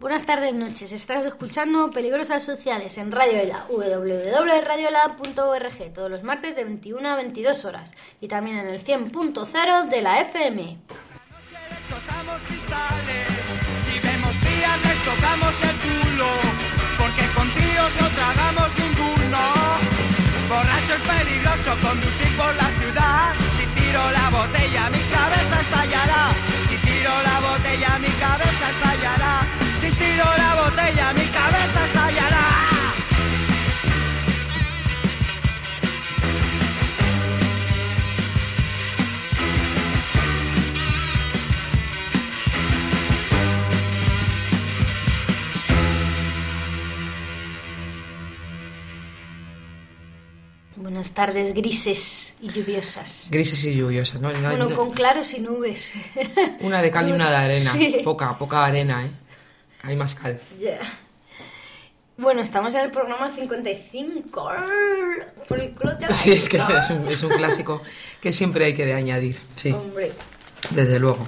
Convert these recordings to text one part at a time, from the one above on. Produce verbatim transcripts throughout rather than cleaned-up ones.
Buenas tardes, noches. Estás escuchando Peligrosas Sociales en Radio Ela, doble u doble u doble u punto radio ela punto org, todos los martes de veintiuna a veintidós horas y también en el cien punto cero de la F M. Tocamos cristales, si vemos tías les tocamos el culo, porque con tíos no tragamos ninguno. Borracho es peligroso conducir por la ciudad, si tiro la botella mi cabeza estallará, si tiro la botella mi cabeza estallará, si tiro la botella mi cabeza estallará. Buenas tardes, grises y lluviosas. Grises y lluviosas, ¿no? no bueno, no. con claros y nubes. Una de cal y una de arena. Sí. Poca, poca arena, ¿eh? Hay más cal. Yeah. Bueno, estamos en el programa cincuenta y cinco. Por el culo te la Sí, es que es, es, un, es un clásico que siempre hay que de añadir. Sí, hombre. desde luego.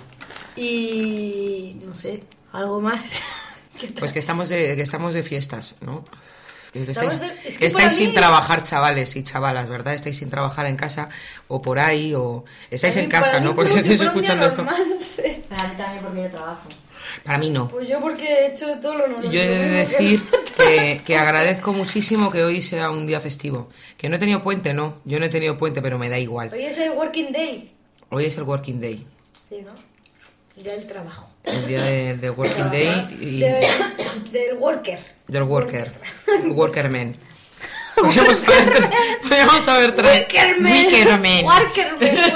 Y no sé, algo más. Pues que estamos de, que estamos de fiestas, ¿no? Que estáis, de... es que que estáis sin mí... trabajar, chavales y chavalas, ¿verdad? Estáis sin trabajar en casa o por ahí, o estáis en casa, para ¿no? mí, Por eso si estáis escuchando esto. Normal, sí. Para mí también, porque yo trabajo. Para mí no. Pues yo porque he hecho todo lo normal. Yo he de decir que, que agradezco muchísimo que hoy sea un día festivo. Que no he tenido puente, no. Yo no he tenido puente, pero me da igual. Hoy es el working day. Hoy es el working day. Sí, ¿no? El día del trabajo. El día de, de working day y De, del worker. del worker. El workerman. Podríamos haber, podríamos haber traído... Workerman. Wickerman. Workerman.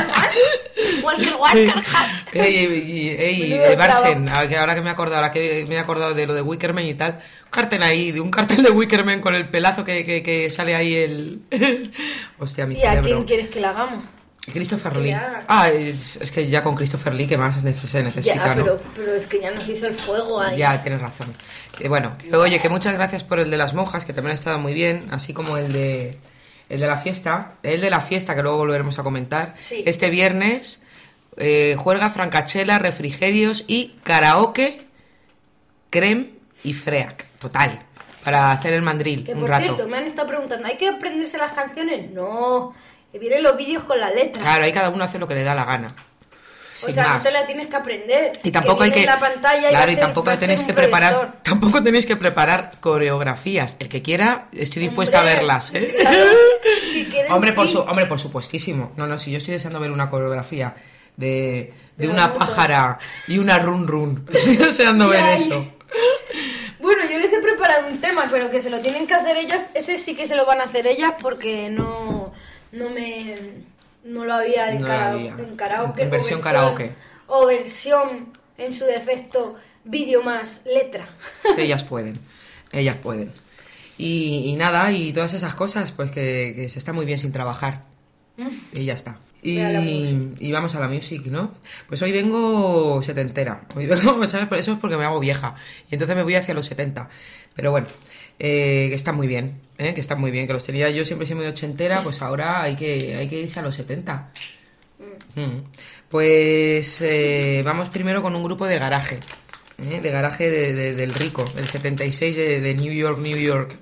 Walker, Walker, Ey, ey, ey, ey, Barsen, ahora que me he acordado, ahora que me he acordado de lo de Wickerman y tal, un cartel ahí, de un cartel de Wickerman con el pelazo que, que, que sale ahí el... Hostia, mi ¿Y a cerebro. quién quieres que la hagamos? Christopher Que Lee. le haga. Ah, es es que ya con Christopher Lee, ¿qué más se necesita, Ya, pero, no? pero es que ya nos hizo el fuego ahí. Ya, tienes razón. Que bueno, que, oye, que muchas gracias por el de las monjas, que también ha estado muy bien, así como el de el de la fiesta, el de la fiesta que luego volveremos a comentar. Sí. Este viernes eh, juerga, francachela, refrigerios y karaoke, creme y freak, total, para hacer el mandril Que un por rato. cierto, me han estado preguntando, ¿hay que aprenderse las canciones? No, que vienen los vídeos con la letra. Claro, ahí cada uno hace lo que le da la gana. O Sin sea, más. no te la tienes que aprender. Y tampoco hay viene que en la pantalla claro, y, y va a ser- tampoco va a ser tenéis un que preparar, proyector. tampoco tenéis que preparar coreografías. El que quiera, estoy dispuesta Hombre, a verlas, ¿eh? claro, si quieres, hombre, por sí. su, hombre, por supuestísimo. No, no, si yo estoy deseando ver una coreografía de, de De una Naruto. pájara y una run run. Estoy deseando ver Ay. eso. Bueno, yo les he preparado un tema, pero que se lo tienen que hacer ellas. Ese sí que se lo van a hacer ellas porque no, no me, no lo había en, No lo kara- había. en karaoke. En o versión karaoke. O versión, en su defecto, vídeo más letra. Ellas pueden, ellas pueden. Y, y nada, y todas esas cosas, pues que, que se está muy bien sin trabajar. Y ya está. Y, Ve a la music. y vamos a la music, ¿no? Pues hoy vengo setentera. Hoy vengo, ¿sabes? Por eso es porque me hago vieja. Y entonces me voy hacia los setenta. Pero bueno, eh, que está muy bien, ¿eh? Que está muy bien. Que los tenía yo siempre siempre muy ochentera, pues ahora hay que, hay que irse a los setenta. Mm. Pues eh, vamos primero con un grupo de garaje. ¿eh? De garaje de, de- del rico, el setenta y seis de, de New York, New York.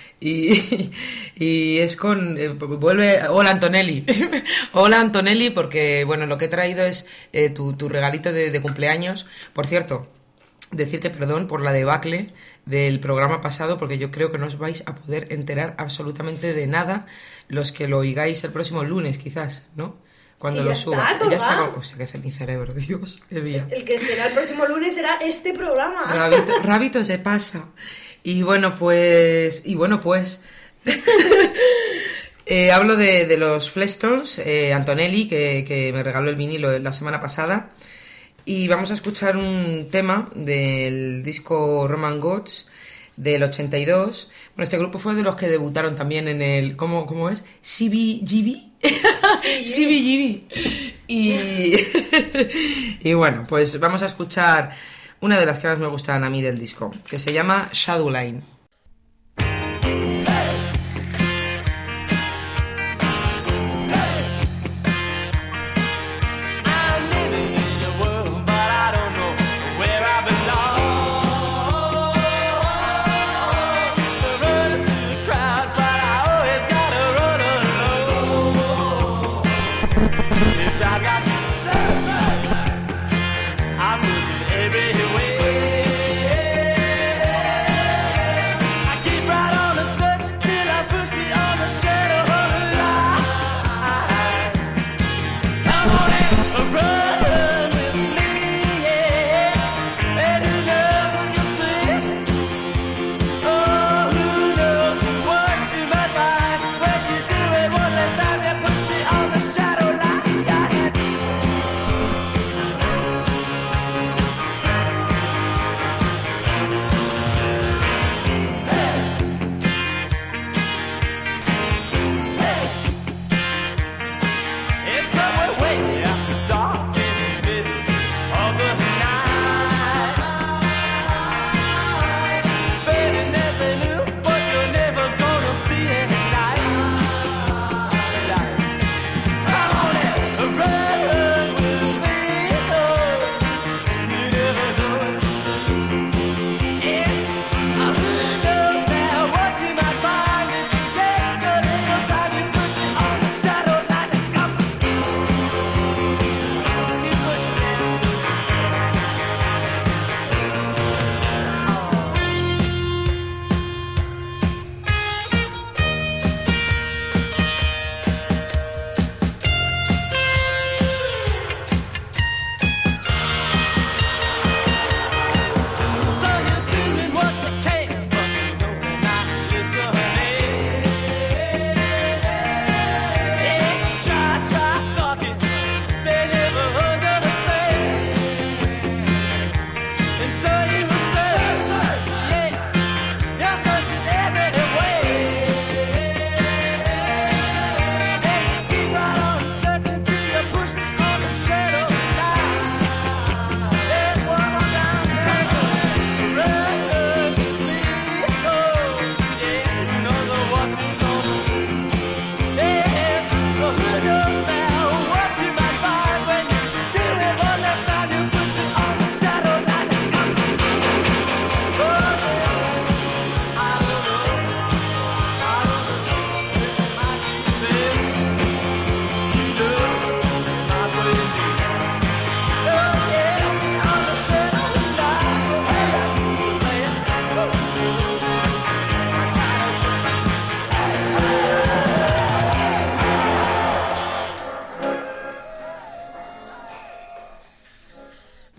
Y, y es con... eh, vuelve... Hola Antonelli. Hola Antonelli, porque bueno, lo que he traído es eh, tu, tu regalito de, de cumpleaños. Por cierto, decirte perdón por la debacle del programa pasado, porque yo creo que no os vais a poder enterar absolutamente de nada los que lo oigáis el próximo lunes, quizás, ¿no? Cuando Sí, lo ya suba. está, Ya está. colgado. Hostia, qué fe- mi cerebro, Dios, qué día. El que será el próximo lunes será este programa. Rabito, rabito se pasa. Y bueno, pues... Y bueno, pues... eh, hablo de, de los Flintstones, eh, Antonelli, que, que me regaló el vinilo la semana pasada. Y vamos a escuchar un tema del disco Roman Gods del ochenta y dos. Bueno, este grupo fue de los que debutaron también en el... ¿Cómo, cómo es? C B G B. C B G B. Y... y bueno, pues vamos a escuchar una de las que más me gustan a mí del disco, que se llama Shadowline. I'm living in a world, but I don't know where I belong.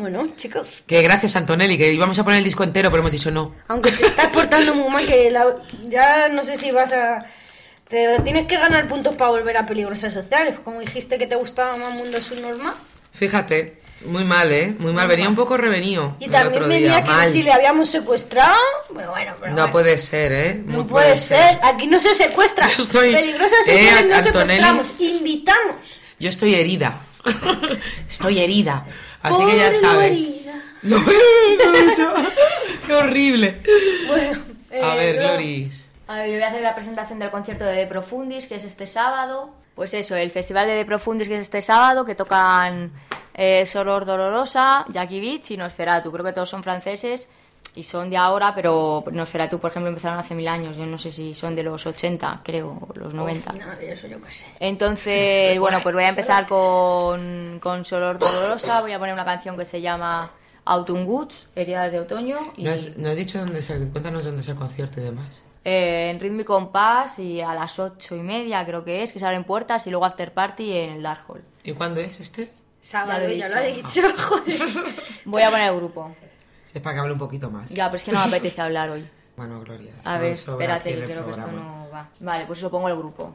Bueno, chicos. Que gracias, Antonelli, que íbamos a poner el disco entero, pero hemos dicho no. Aunque te estás portando muy mal, que la- ya no sé si vas a... Te tienes que ganar puntos para volver a Peligrosas Sociales. Como dijiste que te gustaba más Mundo Subnormal. Fíjate, muy mal, ¿eh? Muy mal. Venía un poco revenido Y el también otro venía día. que Mal. si le habíamos secuestrado. Bueno, bueno, pero No bueno. puede ser, ¿eh? No puede ser. Aquí no se secuestra. Yo estoy- Peligrosas Eh, Sociales no Antonelli. secuestramos. Invitamos. Yo estoy herida. Estoy herida. Así que ya Pobre sabes. Marina. No, eso he hecho. Qué horrible. Bueno, eh, A ver, luego- Gloris. A ver, yo voy a hacer la presentación del concierto de De Profundis, que es este sábado. Pues eso, el festival de De Profundis, que es este sábado, que tocan eh, Soror Dolorosa, Jackie Beach y Nosferatu. Creo que todos son franceses y son de ahora, pero Nosferatu, por ejemplo, empezaron hace mil años. Yo no sé si son de los ochenta, creo, o los noventa. No, eso yo qué sé. Entonces, bueno, pues voy a empezar con, con Soror Dolorosa. Voy a poner una canción que se llama Autumn Woods, Heridas de Otoño. Y, ¿No has, no has dicho dónde es el, cuéntanos dónde es el concierto y demás? eh, en Ritmo y Compás y a las ocho y media creo que es, que se abren puertas y luego after party en el Dark Hall. ¿Y cuándo es este? Sábado, Ya ya lo lo, he he dicho. Joder. Voy a poner el grupo. Es para que hable un poquito más. Ya, pero es que no me apetece hablar hoy. Bueno, Gloria. A so- ver, sobra espérate, aquí que el creo que esto programa. no va. Vale, pues eso pongo el grupo.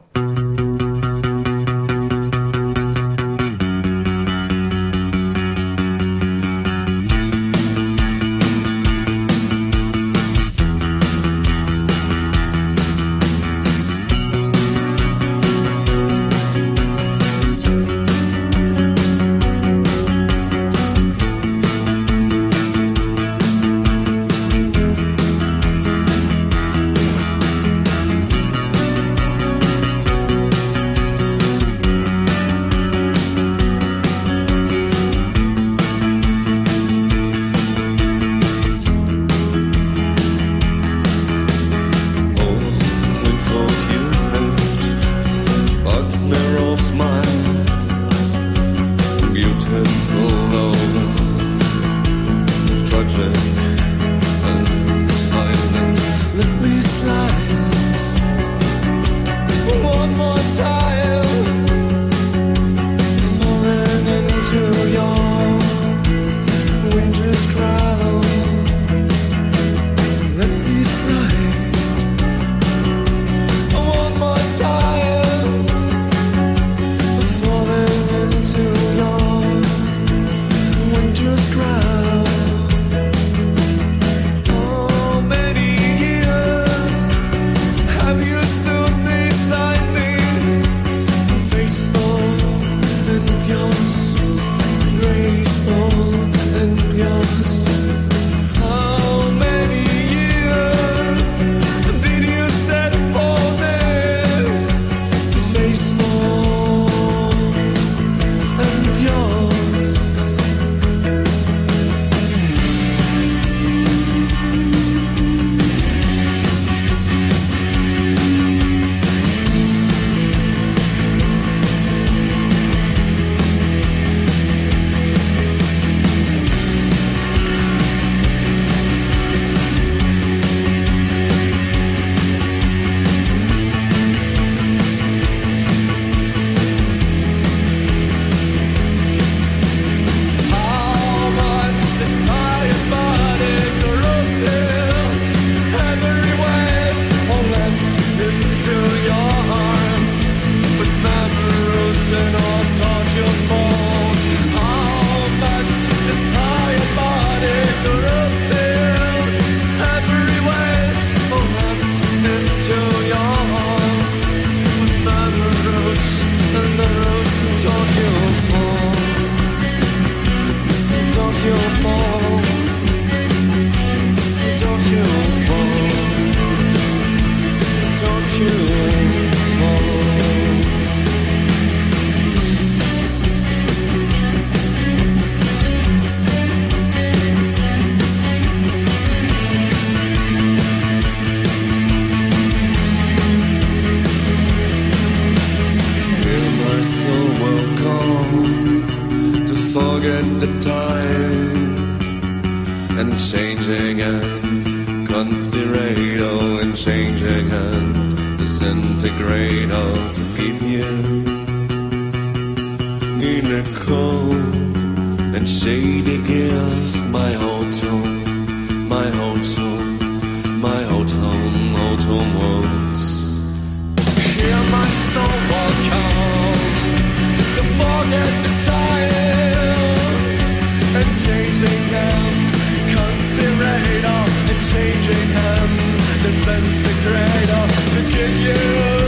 and shady gills, my old home, my old home, my old home, old home once. Hear my soul will come to forget the time and changing hand, conspirator and changing hand, disintegrator to give you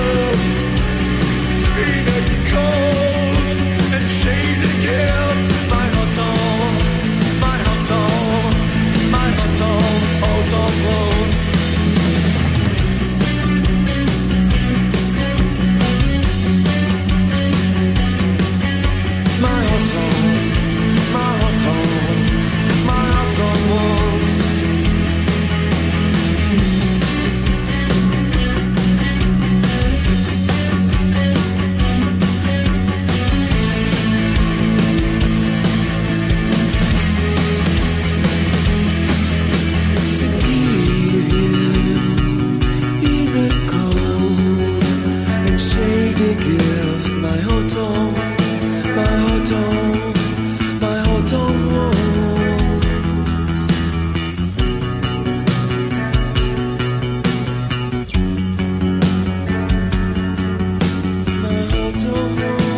either cold and shady gills, my hot home, my hot home, my hot home, old home wounds. My hot home, my hot home, my hot home wounds. Gift, my hot home, my hot home, my hot home wounds. My hot home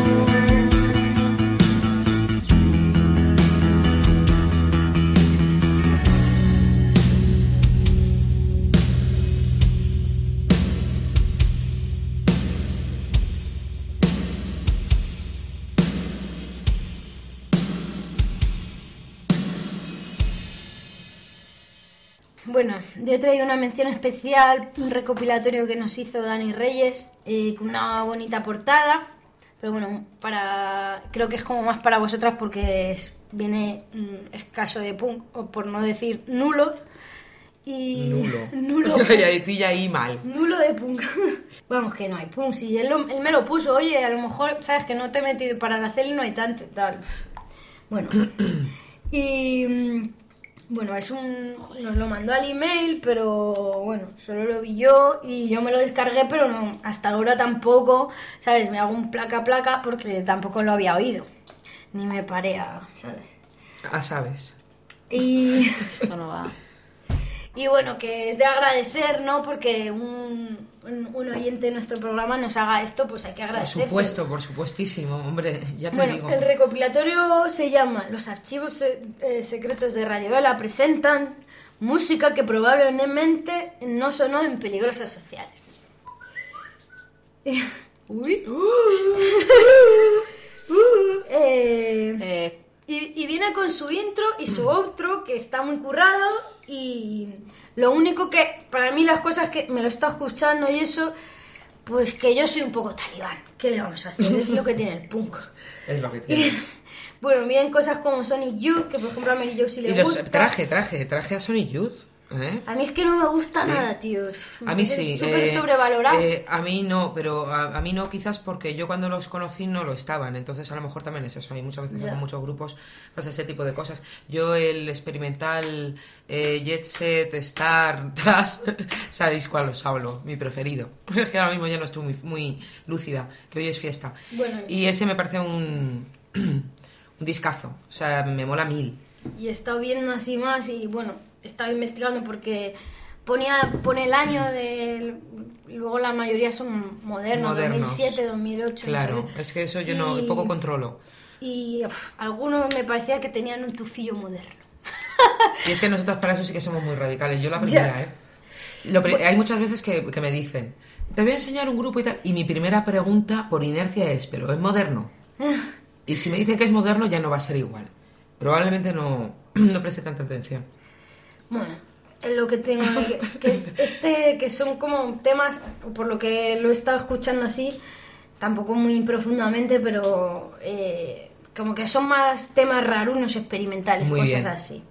Bueno, yo he traído una mención especial, un recopilatorio que nos hizo Dani Reyes, eh, con una bonita portada, pero bueno, para creo que es como más para vosotras porque es, viene mm, escaso de punk, o por no decir nulo. Y Nulo. nulo, Y a ti ya ahí mal. nulo de punk. Vamos, que no hay punk. Si él, lo- él me lo puso, oye, a lo mejor, sabes que no te he metido para la cel, no hay tanto, tal. Bueno. Y mm, bueno, es un nos lo mandó al email, pero bueno, solo lo vi yo y yo me lo descargué, pero no, hasta ahora tampoco, ¿sabes? Me hago un placa a placa porque tampoco lo había oído. Ni me paré a, ¿sabes? Ah, sabes. Y Esto no va. Y bueno, que es de agradecer, ¿no? Porque un, un, un oyente de nuestro programa nos haga esto, pues hay que Por agradecer. supuesto, por supuestísimo, hombre, ya te Bueno, digo. el recopilatorio se llama Los archivos se- eh, secretos de Radio Vela presentan música que probablemente no sonó en Peligrosas Sociales. Uy. Eh, Eh, y, y viene con su intro y su outro, que está muy currado. Y lo único que, para mí, las cosas que me lo está escuchando y eso, pues que yo soy un poco talibán. ¿Qué le vamos a hacer? Es lo que tiene el punk. Es lo que tiene. Y, bueno, miren cosas como Sonic Youth, que por ejemplo a Mary Jo sí le Y los gusta. traje, traje, traje a Sonic Youth. ¿Eh? A mí es que no me gusta Sí. nada, tío. Me A mí parece sí. Súper eh, sobrevalorado. eh, a mí no, pero a, a mí no quizás porque yo cuando los conocí no lo estaban. Entonces a lo mejor también es eso. Hay muchas veces que Ya. con muchos grupos pasa ese tipo de cosas. Yo el experimental eh, Jet Set, Star, Trash, ¿sabéis cuál os hablo? Mi preferido. Es que ahora mismo ya no estoy muy, muy lúcida, que hoy es fiesta. Bueno, Y ese me parece un, un discazo. O sea, me mola mil. Y he estado viendo así más y bueno, he estado investigando porque ponía pone el año de... Luego la mayoría son modernos, Modernos. dos mil siete, dos mil ocho. no Claro, sé qué. es que eso yo no Y- poco controlo. Y uf, algunos me parecía que tenían un tufillo moderno. Y es que nosotros para eso sí que somos muy radicales. Yo la primera, Ya. ¿eh? Lo pri- hay muchas veces que, que me dicen, te voy a enseñar un grupo y tal. Y mi primera pregunta por inercia es, ¿pero es moderno? Y si me dicen que es moderno ya no va a ser igual. Probablemente no, no preste tanta atención. Bueno, es lo que tengo que, que es- este que son como temas, por lo que lo he estado escuchando así, tampoco muy profundamente, pero eh, como que son más temas rarunos experimentales, Muy cosas bien. así.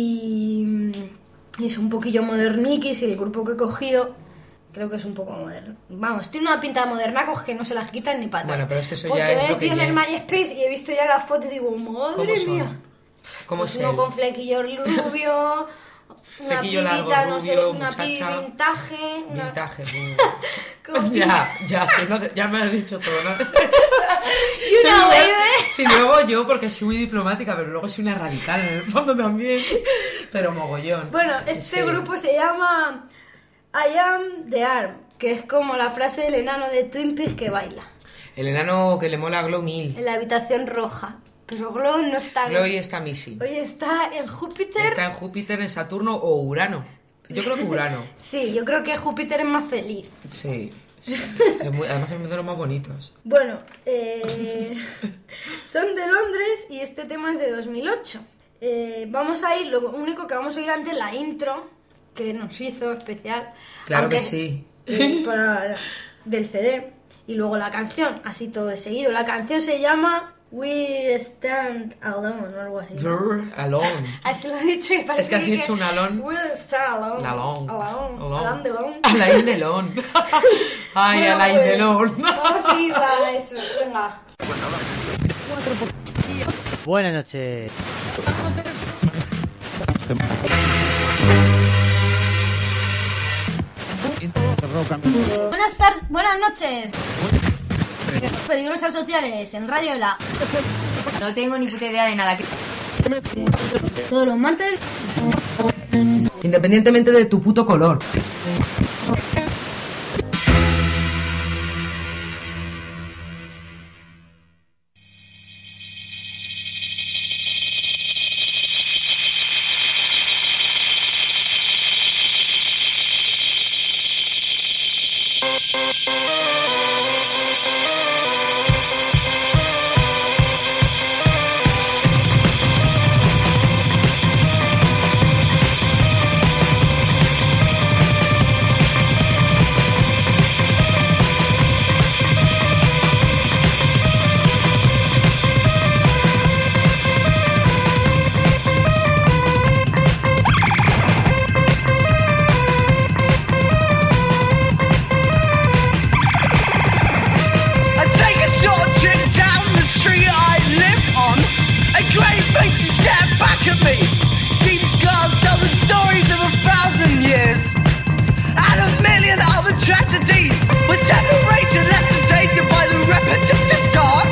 Y, y es un poquillo moderniquis y el grupo que he cogido creo que es un poco moderno. Vamos, tiene una pinta de modernacos que no se las quitan ni patas. Bueno, pero es que eso Porque ya es me he lo que metido en el ya- MySpace y he visto ya la foto y digo, madre ¿Cómo son? mía. ¿Cómo Pues es uno él? con flequillo rubio, una Flequillo largo, pibita, no sé, rubio, una pibi muchacha. vintage, una... Vintage. Como- ya, ya, sé, no te- ya me has dicho todo, ¿no? y una Soy baby. Sí, luego yo porque soy muy diplomática, pero luego soy una radical en el fondo también. Pero mogollón. Bueno, este Sí. grupo se llama I Am The Arm, que es como la frase del enano de Twin Peaks que baila. El enano que le mola a Glow mil. En la habitación roja. Pero Glow no está... Glow y está Missy. Hoy está en Júpiter. Está en Júpiter, en Saturno o Urano. Yo creo que Urano. Sí, yo creo que Júpiter es más feliz. Sí. sí. Es muy- además es uno de los más bonitos. Bueno, eh, son de Londres y este tema es de dos mil ocho. Eh, vamos a ir, lo único que vamos a ir antes la intro que nos hizo especial. Claro aunque, que sí. eh, para- del C D. Y luego la canción, así todo de seguido. La canción se llama We Stand Alone o algo así. ¿no? You're alone. Así lo he dicho y parece Es que has dicho un alone. We Stand Alone. Alone. Alone. Alone. Alone. Alone. Alain Delon. Ay, Bueno, Alain pues, Delon. Vamos a ir a eso, venga. Buenas noches. Buenas tardes, buenas noches. Peligrosas sociales en Radio La. No tengo ni puta idea de nada. Todos los martes. Independientemente de tu puto color. I take a short trip down the street I live on. A grey face is stared back at me. Cheap scars tell the stories of a thousand years. And a million other tragedies. We're separated, less sedated by the repetitive talk.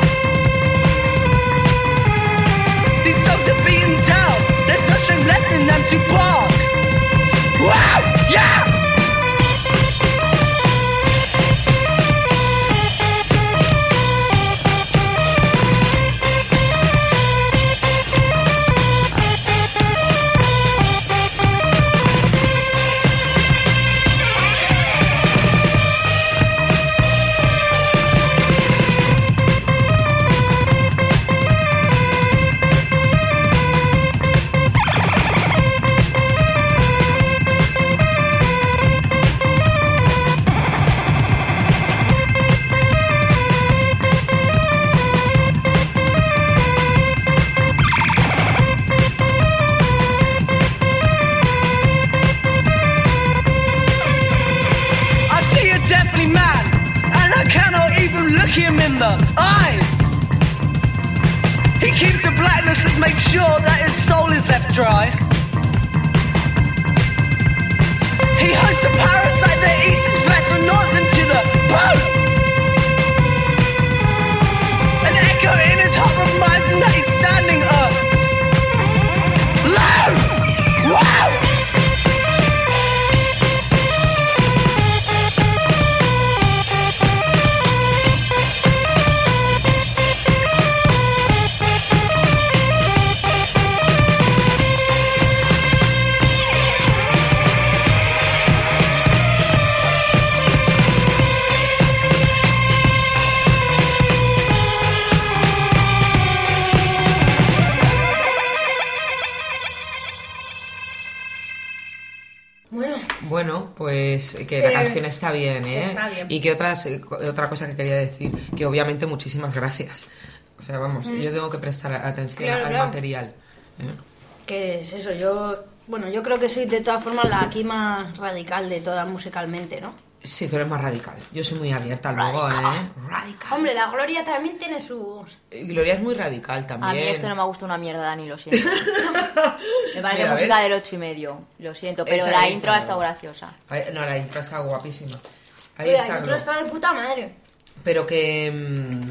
These dogs are beaten down. There's nothing left in them to bark. Wow! Yeah! I see a deathly man, and I cannot even look him in the eyes. He keeps the blackness that makes sure that his soul is left dry. He hosts a parasite that eats his flesh and gnaws him to the bone. An echo in his heart reminds him that he's standing alone. Wow! Bueno, Bueno, pues que la Eh, canción está bien, ¿eh? está bien. Y que otras, eh, co- otra cosa que quería decir, que obviamente muchísimas gracias. O sea, vamos, yo tengo que prestar atención Claro, al claro. material. ¿eh? ¿qué es eso? Yo, bueno, yo creo que soy de todas formas la aquí más radical de todas musicalmente, ¿no? Sí, tú eres más radical. Yo soy muy abierta luego, Radical. ¿eh? Radical. Hombre, la Gloria también tiene sus... Y Gloria es muy radical también. A mí esto no me gusta una mierda, Dani, lo siento. Me parece Mira, música ¿ves? del ocho y medio, lo siento, pero Esa la es, intro ha no. estado graciosa. Ay, no, la intro está guapísima. Ahí Oye, está la intro Glow. está de puta madre. Pero que, mm,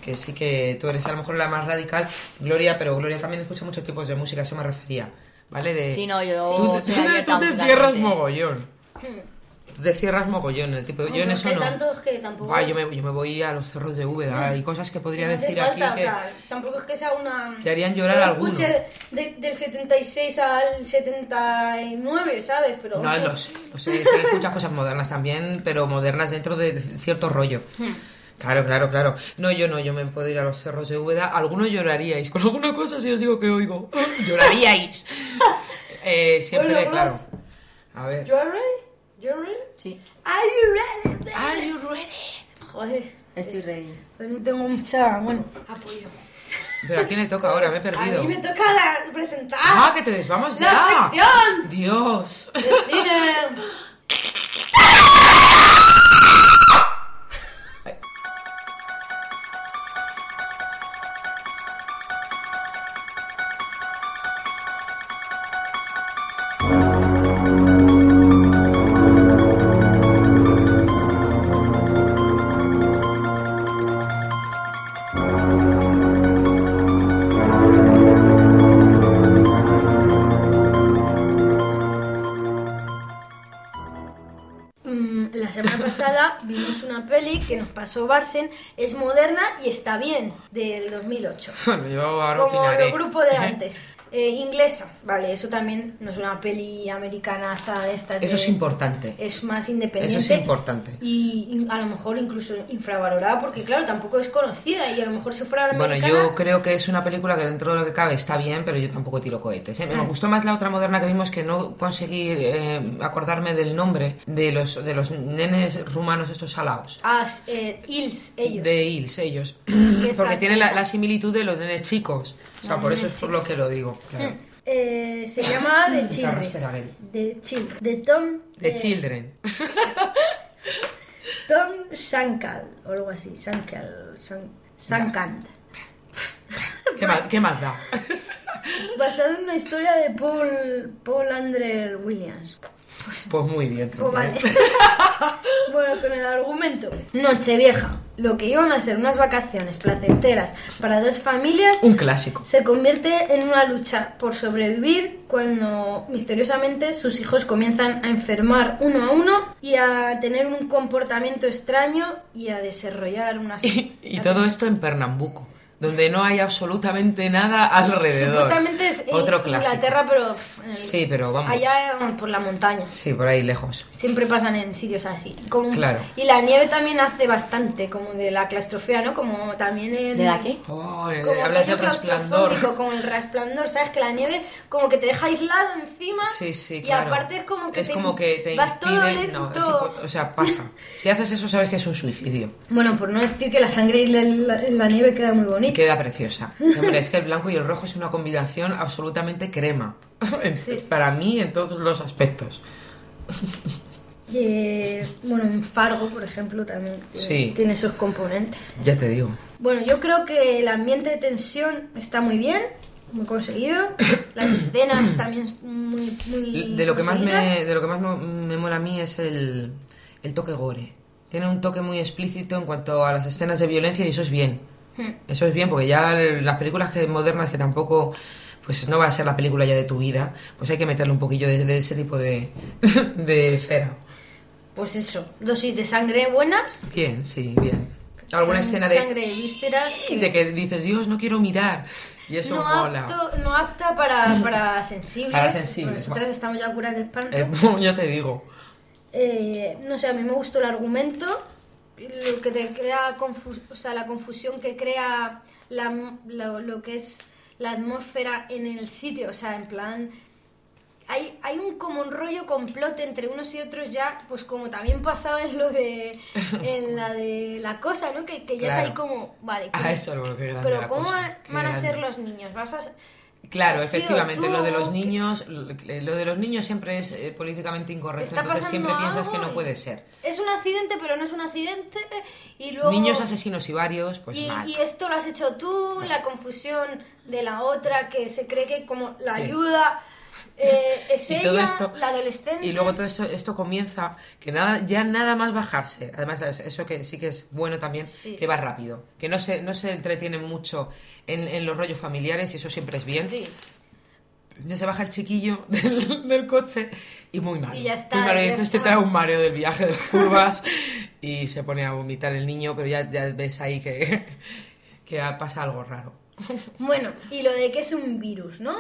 que sí que tú eres a lo mejor la más radical, Gloria, pero Gloria también escucha muchos tipos de música, a eso me refería, ¿vale? De... Sí, no, yo Tú, soy tú te- abierta tú te musicalmente. cierras mogollón. Tú te cierras mogollón, el tipo, yo en No, eso que no. tanto es que tampoco... Buah, yo, me, yo me voy a los cerros de Úbeda, hay cosas que podría no hace decir falta, aquí que... o sea, tampoco es que sea una... que harían llorar Yo a alguno. escuché de- del setenta y seis al setenta y nueve, ¿sabes? Pero... No, lo sé, lo sé, sé que escuchas cosas modernas también, pero modernas dentro de cierto rollo. Claro, claro, claro. No, yo no, yo me puedo ir a los cerros de Úbeda. Algunos lloraríais con alguna cosa si os digo que oigo. Lloraríais. Eh, siempre, Bueno, claro. vamos. A ver. ¿You ready? ¿You ready? Sí, Are you ready? Are you ready? Joder, estoy ready. pero no tengo mucha... Bueno, apoyo. Pero ¿a quién le toca ahora? Me he perdido. A mí me toca la- presentar Ah, que te desvamos la ya. sección Dios. de cine. Mm, La semana pasada vimos una peli que nos pasó Barsen, es moderna y está bien, del dos mil ocho. Bueno, yo ahora Como opinaré. el grupo de antes. Eh, inglesa, vale, eso también no es una peli americana hasta de estas. Eso de- es importante. Es más independiente. Eso es importante. Y in- a lo mejor incluso infravalorada, porque claro, tampoco es conocida y a lo mejor si fuera Bueno, americana... yo creo que es una película que dentro de lo que cabe está bien, pero yo tampoco tiro cohetes. ¿eh? Me Mm. gustó más la otra moderna que vimos, que no conseguí eh, acordarme del nombre de los de los nenes rumanos estos salados. Ah, eh, Ils, ellos. De Ils, ellos. Qué Porque tienen la, francesa. la similitud de los nenes chicos. O sea, Los por eso nenes es por lo que lo digo. Claro. Eh, se llama The Carlos Children. Peragel. The Children. De Tom... The eh, Children. Tom Shankal, o algo así. Shankal. Shan- Shankand. ¿Qué más, ¿Qué más da? Basado en una historia de Paul, Paul Andre Williams. Pues muy bien. Oh, vale. Bueno, con el argumento. Nochevieja. Lo que iban a ser unas vacaciones placenteras para dos familias Un clásico. se convierte en una lucha por sobrevivir cuando misteriosamente sus hijos comienzan a enfermar uno a uno y a tener un comportamiento extraño y a desarrollar una... Y, y todo esto en Pernambuco, donde no hay absolutamente nada alrededor. Supuestamente es en Otro clásico. Inglaterra, pero en el- Sí, pero vamos. allá por la montaña. Sí, por ahí lejos. Siempre pasan en sitios así. Como- Claro. Y la nieve también hace bastante, como de la claustrofobia, ¿no? Como también en... ¿De la qué? Oh, eh, Como hablas del rollo resplandor. claustrofóbico, como el resplandor, ¿sabes? Que la nieve como que te deja aislado encima. Sí, sí, Y claro. aparte es como que es te, como que te vas todo impide- lento. no, es impo- o sea, pasa. Si haces eso sabes que es un suicidio. Bueno, por no decir que la sangre en la, en la- en la nieve queda muy Y bonita. queda preciosa. Hombre, es que el blanco y el rojo es una combinación absolutamente crema. En- Sí. Para mí, en todos los aspectos. Eh, bueno, en Fargo, por ejemplo, también tiene, Sí. tiene esos componentes. Ya te digo. Bueno, yo creo que el ambiente de tensión está muy bien, muy conseguido. Las escenas también muy, muy De lo que más conseguidas. me, de lo que más me, me mola a mí es el, el toque gore. Tiene un toque muy explícito en cuanto a las escenas de violencia y eso es bien. Hmm. Eso es bien porque ya las películas que, modernas que tampoco pues no va a ser la película ya de tu vida, pues hay que meterle un poquillo de, de ese tipo de, de esfera. Pues eso, dosis de sangre buenas. Bien, sí, bien. Alguna Sang- escena de, Sangre, vísceras. de que dices, Dios, no quiero mirar. Y eso no, mola. apto, no apta para, para sensibles. Para sensibles, Nosotras va. estamos ya curas de espanto. Eh, ya te digo. Eh, no sé, a mí me gustó el argumento. Lo que te crea, confu- o sea, la confusión que crea la, lo, lo que es la atmósfera en el sitio. O sea, en plan. Hay, hay un como un rollo complot entre unos y otros ya, pues como también pasaba en lo de en la de la cosa, ¿no? Que, que ya Claro. es ahí como, vale, Ah, ¿qué- eso es lo que grande pero la ¿cómo cosa, van qué van a grande. ser los niños? ¿Vas a Claro, has sido efectivamente, tú lo de los que- niños, lo de los niños siempre es eh, políticamente incorrecto, está entonces pasando siempre piensas que algo no y- puede ser. Es un accidente, pero no es un accidente. Y luego Niños asesinos y varios, pues y, mal. y esto lo has hecho tú, la confusión de la otra que se cree que como la Sí. ayuda Eh, es Y ella, todo esto- la adolescente. Y luego todo esto, esto comienza, que nada, ya nada más bajarse. Además, eso que sí que es bueno también, Sí. que va rápido. Que no se, no se entretienen mucho en, en los rollos familiares y eso siempre es bien. Sí. Ya se baja el chiquillo del, del coche y muy mal. Y ya está, Muy malo. Y ya entonces te está. trae un mareo del viaje de las curvas y se pone a vomitar el niño, pero ya, ya ves ahí que, que pasa algo raro. Bueno, y lo de que es un virus, ¿no?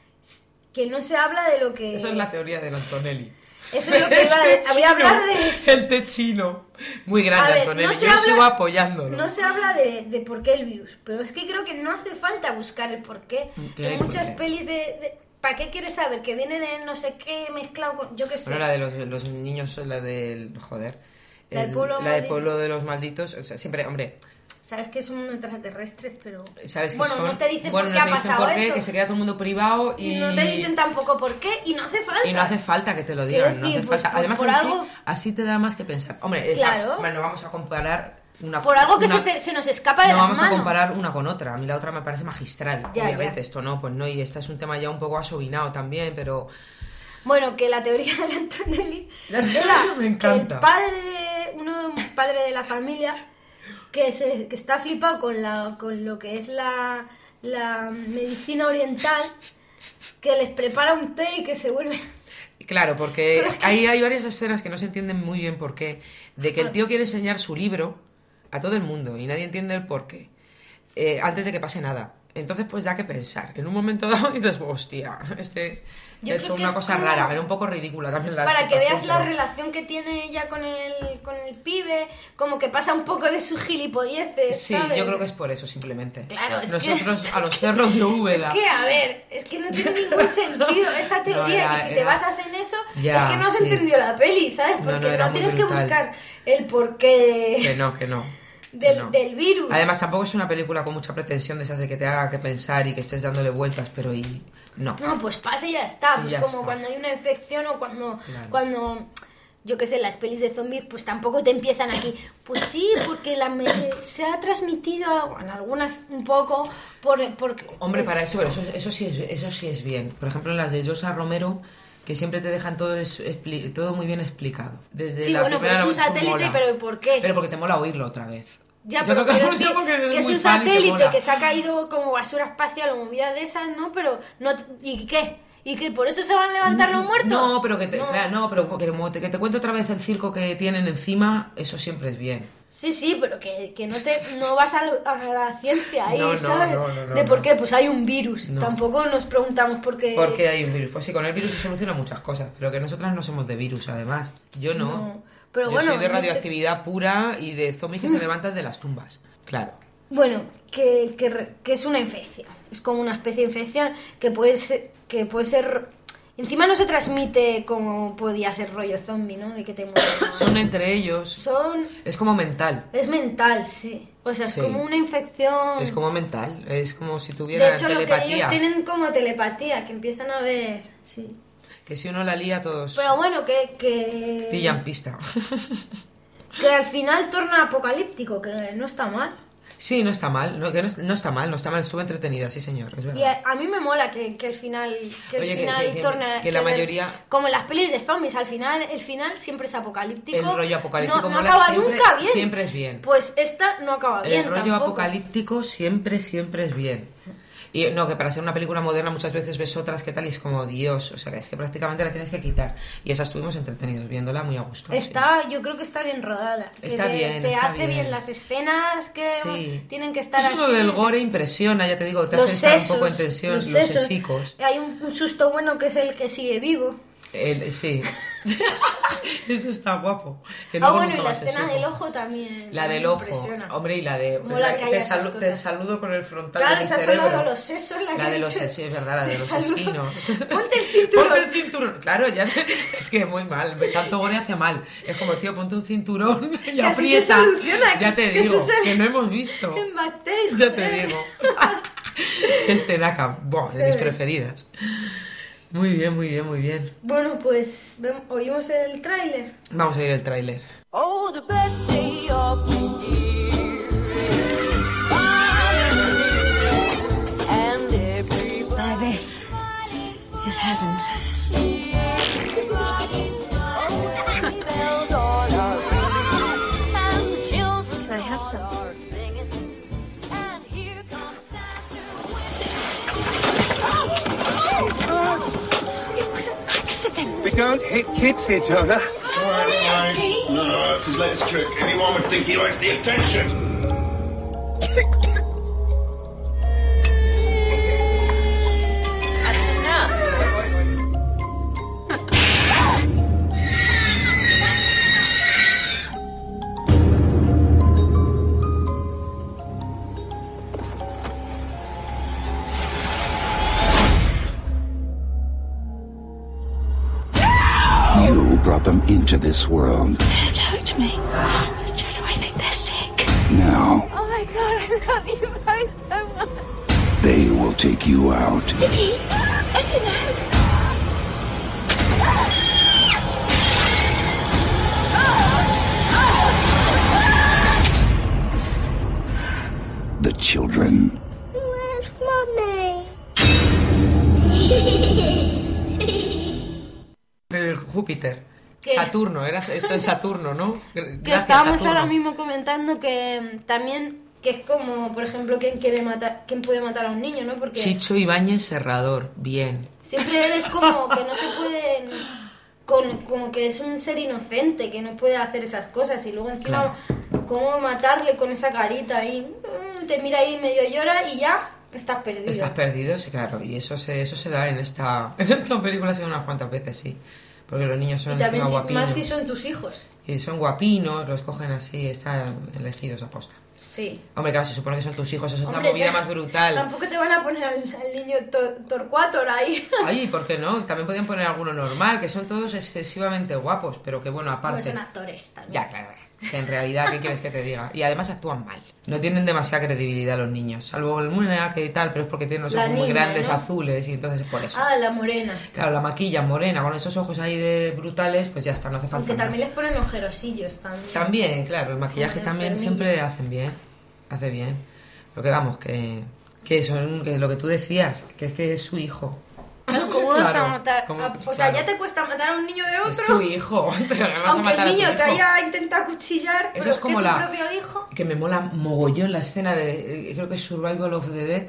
Que no se habla de lo que... Eso es la teoría del Antonelli. Eso es lo que iba a, de- voy a hablar de eso. El té chino. Muy grande, A ver, Antonelli. no se Yo habla- sigo apoyándolo. No se habla de, de por qué el virus, pero es que creo que no hace falta buscar el por qué. ¿Qué? Que hay ¿Por muchas qué? pelis de, de- ¿para qué quieres saber? Que viene de no sé qué mezclado con... Yo qué sé. Bueno, la de los, los niños, la del... Joder. La del el- pueblo la del maldito. pueblo de los malditos. O sea, siempre, hombre, Sabes que son extraterrestres, pero... ¿sabes qué Bueno, son? no te dicen Bueno, por qué no ha te dicen pasado por qué, eso. que se queda todo el mundo privado y... Y no te dicen tampoco por qué, y no hace falta. Y no hace falta que te lo Quiero digan, no decir, hace pues, falta. por- Además, por así, algo- así te da más que pensar. Hombre, esa- Claro. bueno, vamos a comparar una Por algo que una- se, te- se nos escapa de No las vamos a manos. comparar una con otra. A mí la otra me parece magistral. Ya, Obviamente, ya. esto no, pues no. Y este es un tema ya un poco asobinado también, pero... Bueno, que la teoría de Antonelli La era teoría me encanta. el padre de uno un padre de la familia que se que está flipado con la con lo que es la, la medicina oriental, que les prepara un té y que se vuelve... Claro, porque Pero es que- ahí hay varias escenas que no se entienden muy bien por qué. De que el tío quiere enseñar su libro a todo el mundo y nadie entiende el por qué. Eh, antes de que pase nada. Entonces, pues ya que pensar. En un momento dado dices, hostia, este Yo ha creo hecho que una es cosa como- rara. Era un poco ridícula también la Para que situación, veas la pero- relación que tiene ella con el, con el pibe, como que pasa un poco de sus gilipolleces, Sí, ¿sabes? yo creo que es por eso, simplemente. Claro, es que- Nosotros, a los perros de Úbeda. Es que, a ver, es que no tiene ningún sentido esa teoría, era- y si te era- basas en eso, Ya, es que no has sí. entendido la peli, ¿sabes? No, Porque no, no, era muy tienes que brutal. buscar el porqué Que de- no, que no. del, no. del virus. Además, tampoco es una película con mucha pretensión de esas de que te haga que pensar y que estés dándole vueltas, pero y... No. No, pues pasa y ya está. Y Pues ya como está. cuando hay una infección o cuando, Claro. cuando, yo qué sé, las pelis de zombies, pues tampoco te empiezan aquí. Pues sí, porque la me- se ha transmitido, en algunas un poco, por... por Hombre, para eso, eso, eso, sí es, eso sí es bien. Por ejemplo, en las de Josa Romero, que siempre te dejan todo, es- expli- todo muy bien explicado. Desde Sí, la bueno, pero primera es un vez que satélite, mola. pero ¿por qué? Pero porque te mola oírlo otra vez. Ya, Yo pero creo que quiero es decir porque eres que es muy un fan y te satélite mola. que se ha caído como basura espacial o movida de esas, ¿no? Pero, no ¿y qué? ¿Y qué? ¿Por eso se van a levantar los muertos? No, pero que te, No. claro, no, pero que, como te, que te cuente otra vez el circo que tienen encima, eso siempre es bien. Sí, sí, pero que, que no te no vas a, lo- a la ciencia ahí, No, no, ¿sabes? no, no, no, de por no. qué, pues hay un virus. No. Tampoco nos preguntamos por qué. ¿Por qué hay un virus? Pues sí, con el virus se solucionan muchas cosas, pero que nosotras no somos de virus, además. Yo no. No, pero Yo bueno, soy de en este- radioactividad pura y de zombies que se levantan de las tumbas. Claro. Bueno, que, que, re- que es una infección. Es como una especie de infección que puede ser... Que puede ser encima no se transmite como podía ser rollo zombie, ¿no? De que te mueras. Son entre ellos. Son... Es como mental. Es mental, sí. O sea, es Sí. como una infección... Es como mental. Es como si De tuvieran hecho, lo que telepatía. ellos tienen como telepatía, que empiezan a ver... Sí. Que si uno la lía, todos Pero bueno, que... que... pillan pista. Que al final torna apocalíptico, que no está mal. Sí, no está mal. No, que no, no está mal, no está mal. Estuve entretenida, sí, señor. Es verdad. Y a, a mí me mola que, que el final, que el Oye, que- final que- que- torne... que la el- mayoría- como en las pelis de zombies, al final, el final siempre es apocalíptico. El rollo apocalíptico no, no mola acaba siempre- nunca bien. siempre es bien. Pues esta no acaba bien El rollo tampoco. apocalíptico siempre, siempre es bien. Y no, que para ser una película moderna muchas veces ves otras que tal y es como Dios, o sea, que es que prácticamente la tienes que quitar. Y esa estuvimos entretenidos viéndola muy a gusto. sí. Está, yo creo que está bien rodada. Que Está te, bien, te está hace bien. bien. las escenas que Sí. tienen que estar así. Lo del gore impresiona, ya te digo, te Los hace estar un sesos, poco en tensión, los, sesos. sesicos. Hay un, un susto bueno que es el que sigue vivo. El- sí. Eso está guapo. Que Ah, luego bueno, nunca y la más se escena supo. del ojo también. La me del ojo, impresiona. hombre, y la de... Mola la- que te, haya esas salu- te cosas. saludo con el frontal Claro, de mi esa son cerebro. la de los sesos, la, La que de he los dicho. sesos, sí, es verdad, la de Te los saludo. asesinos. Ponte el cinturón. Ponte el cinturón. Claro, ya es que muy mal. Tanto gore hace mal. Es como, tío, ponte un cinturón y Que así se aprieta. soluciona, Ya te que digo, eso se- que no hemos visto. En backstage, Ya te joder. digo. Escenaca, buah, de mis preferidas. Muy bien, muy bien, muy bien. Bueno, pues vem- oímos el tráiler. Vamos a ir el tráiler. Oh, the best day of the year. And everybody Now this is heaven. don't hit kids here, Jonah. It's all right, all right. No, it's his latest trick. Anyone would think he likes the attention. That's enough. You brought them into this world. They attacked me. Jono, I think they're sick. Now, Oh my god, I love you both so much. they will take you out. I don't know. The children. Where's mommy? El Júpiter. ¿Qué? Saturno, era esto en Saturno, ¿no? Que Gracias, estábamos Saturno. ahora mismo comentando que mm, también que es como, por ejemplo, quién quiere matar, quién puede matar a un niño, ¿no? Porque Chicho Ibáñez Serrador, bien. siempre eres como que no se puede, con, como que es un ser inocente, que no puede hacer esas cosas y luego encima cómo matarle con esa carita ahí, mm, te mira ahí medio llora y ya estás perdido. Estás perdido, sí, claro. Y eso se, eso se da en esta, en esta película, se da unas cuantas veces, sí. Porque los niños son Y también encima si- guapinos. más si son tus hijos. Y son guapinos, los cogen así, están elegidos a posta. Sí. Hombre, claro, se supone que son tus hijos, eso es Hombre, la movida te- más brutal. Tampoco te van a poner al, al niño tor- Torcuator ahí. Ay, ¿por qué no? También podían poner alguno normal, que son todos excesivamente guapos, pero que bueno, aparte... Pues son actores también. Ya, claro, que en realidad, ¿qué quieres que te diga? Y además actúan mal. No tienen demasiada credibilidad los niños, salvo el Muna que tal, pero es porque tienen los La ojos muy niña, grandes, ¿no? azules, y entonces es por eso. Ah, la morena. Claro, la maquilla morena, con esos ojos ahí de brutales, pues ya está, no hace falta Aunque más. también les ponen ojerosillos también. También, claro, el maquillaje Como también enfermillo. siempre hacen bien, hace bien. Lo que vamos, que, que son, que lo que tú decías, que es que es su hijo. Claro, ¿cómo vas Claro, a matar? ¿cómo? a- o sea, Claro. ya te cuesta matar a un niño de Es otro. tu hijo, te vas a Aunque matar a el tu niño te hijo. haya intentado cuchillar, Eso pero es como que la... tu propio hijo. Que me mola mogollón la escena de... eh, Creo que es Survival of the Dead.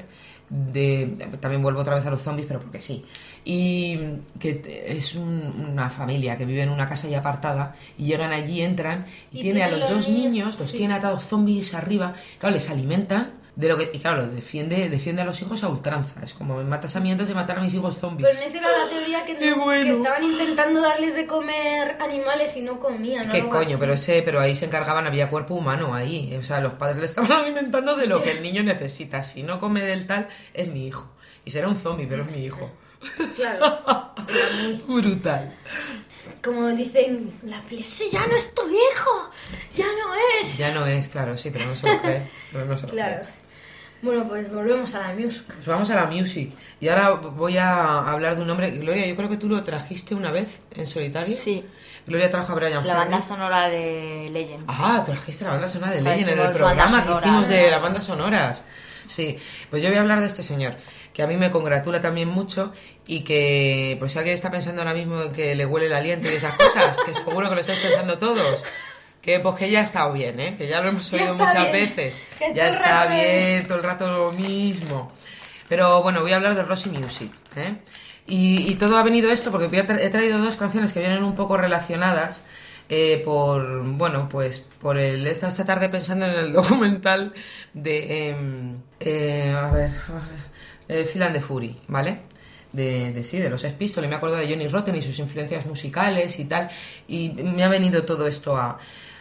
De, también vuelvo otra vez a los zombies, pero porque sí. Y que te- es un- una familia que vive en una casa ya apartada y llegan allí, entran y, Y tiene a tienen los los dos niños, niños, los sí. tienen atados zombies arriba. Claro, les alimentan de lo que... Y claro, defiende, defiende a los hijos a ultranza. Es como, me matas a mí antes de matar a mis hijos zombies. Pero en esa era la teoría que, Qué no- bueno. que estaban intentando darles de comer animales y no comían. ¿Qué algo coño? así. Pero ese, pero ahí se encargaban, había cuerpo humano ahí. O sea, los padres le estaban alimentando de lo que el niño necesita. Si no come del tal, es mi hijo. Y será un zombie, pero es mi hijo. Claro. Era muy... Brutal. Como dicen, la ese ya no es tu hijo, ya no es. Ya no es, claro, sí, pero no se lo cree. Pero no se lo Claro. cree. Bueno, pues volvemos a la música. Pues vamos a la music. Y ahora voy a hablar de un hombre. Gloria, yo creo que tú lo trajiste una vez en solitario. Sí. Gloria trajo a Brian La Ferry. banda sonora de Legend. Ah, trajiste la banda sonora de Joder, Legend en el hicimos programa banda que sonora, hicimos de ¿verdad? las bandas sonoras. Sí, pues yo voy a hablar de este señor, que a mí me congratula también mucho y que, pues si alguien está pensando ahora mismo en que le huele el aliento y esas cosas, que seguro que lo estáis pensando todos, que pues que ya ha estado bien, ¿eh? Que ya lo hemos Ya oído está muchas bien, veces, que ya todo el está rato es- bien, todo el rato lo mismo. Pero bueno, voy a hablar de Roxy Music, ¿eh? Y, y todo ha venido esto porque voy a tra- he traído dos canciones que vienen un poco relacionadas. Eh, por, bueno, pues por el he estado esta tarde pensando en el documental de, em, eh, a ver, a ver eh, Phil and the Fury, ¿vale? De, de sí, de los Sex Pistols, y me acuerdo de Johnny Rotten y sus influencias musicales y tal, y me ha venido todo esto a,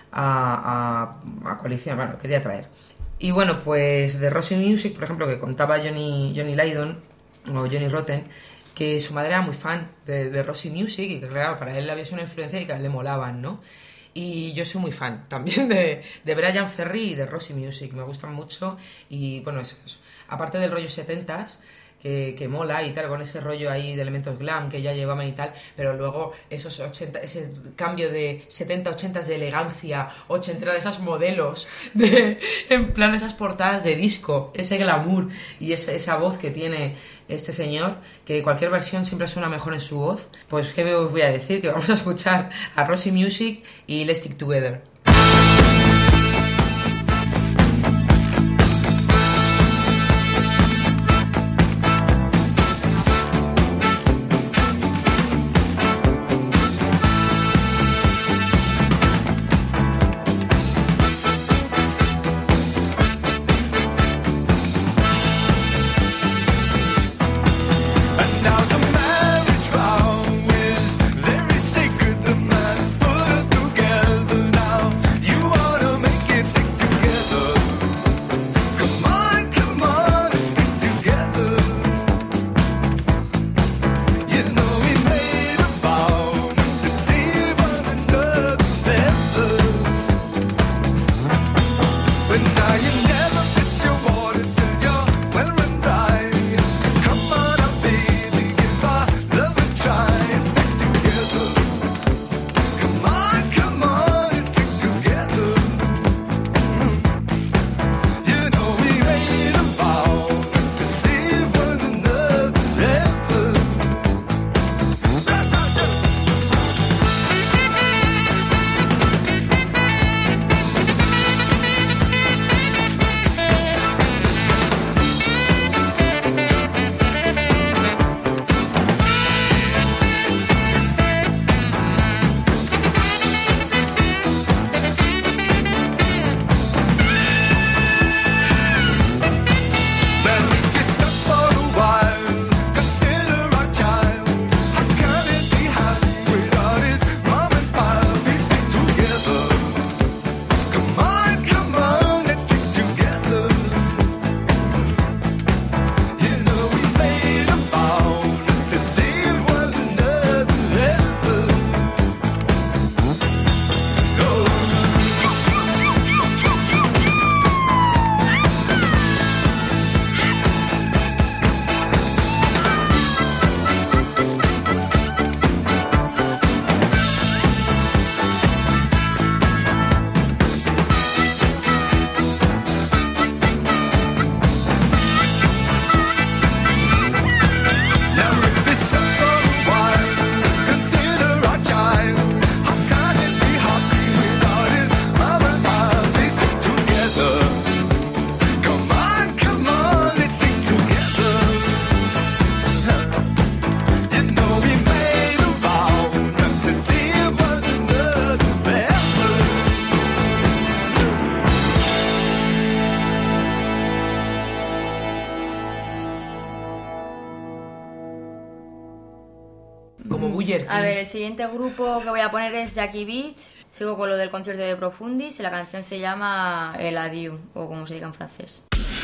a, a, a coalición, bueno, lo quería traer. Y bueno, pues de Roxy Music, por ejemplo, que contaba Johnny, Johnny Lydon, o Johnny Rotten, que su madre era muy fan de, de Roxy Music y que claro, para él había sido una influencia y que le molaban, ¿no? Y yo soy muy fan también de, de Brian Ferry y de Roxy Music, me gustan mucho y bueno, eso, eso. Aparte del rollo setentas, que, que mola y tal, con ese rollo ahí de elementos glam que ya llevaban y tal, pero luego esos ochenta, ese cambio de setenta, ochenta de elegancia, ochentera de esas modelos, de, en plan esas portadas de disco, ese glamour y esa, esa voz que tiene este señor, que cualquier versión siempre suena mejor en su voz, pues qué os voy a decir, que vamos a escuchar a Roxy Music y Let's Stick Together. Let's Como Burger King. A ver, el siguiente grupo que voy a poner es Jackie Beach. Sigo con lo del concierto de Profundis y la canción se llama El Adieu, o como se diga en francés.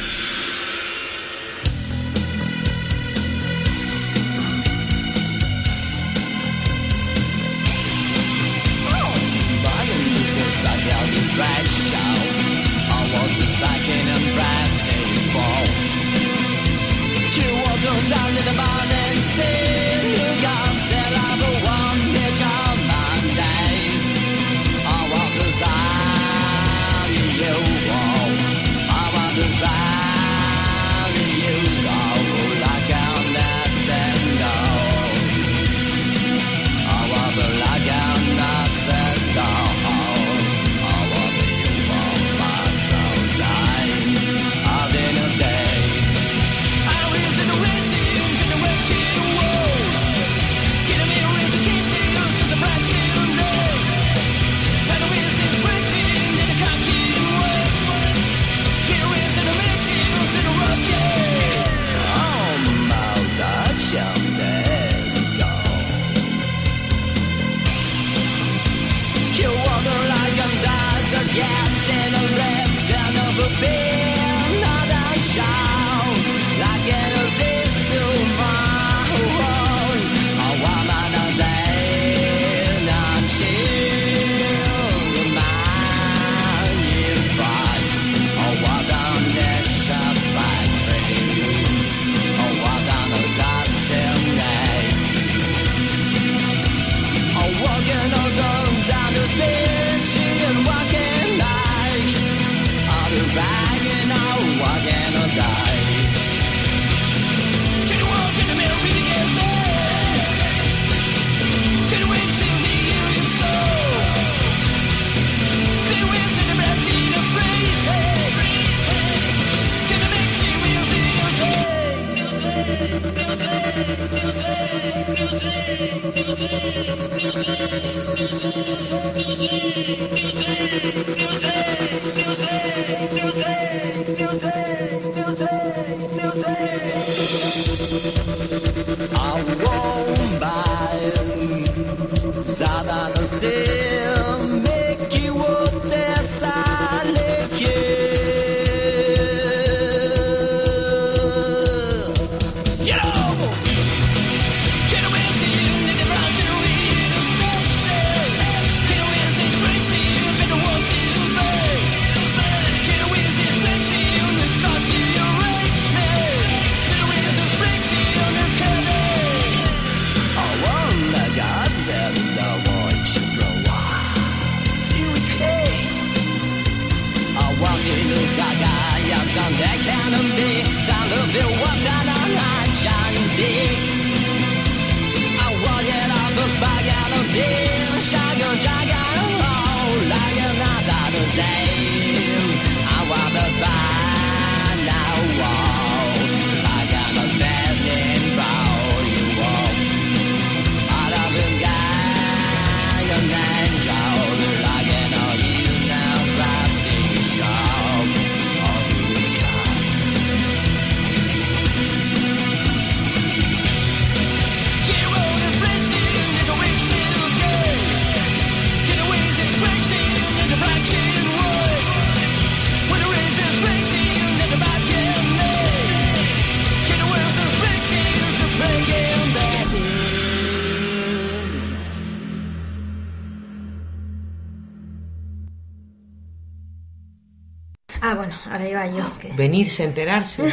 Ah, bueno, ahora iba yo. Que... Venirse, enterarse.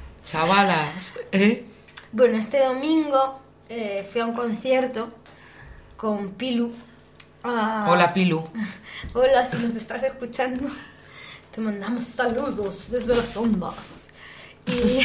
Chavalas, ¿eh? Bueno, este domingo eh, fui a un concierto con Pilu. Ah, Hola, Pilu. Hola, si nos estás escuchando, te mandamos saludos desde las ondas. Y,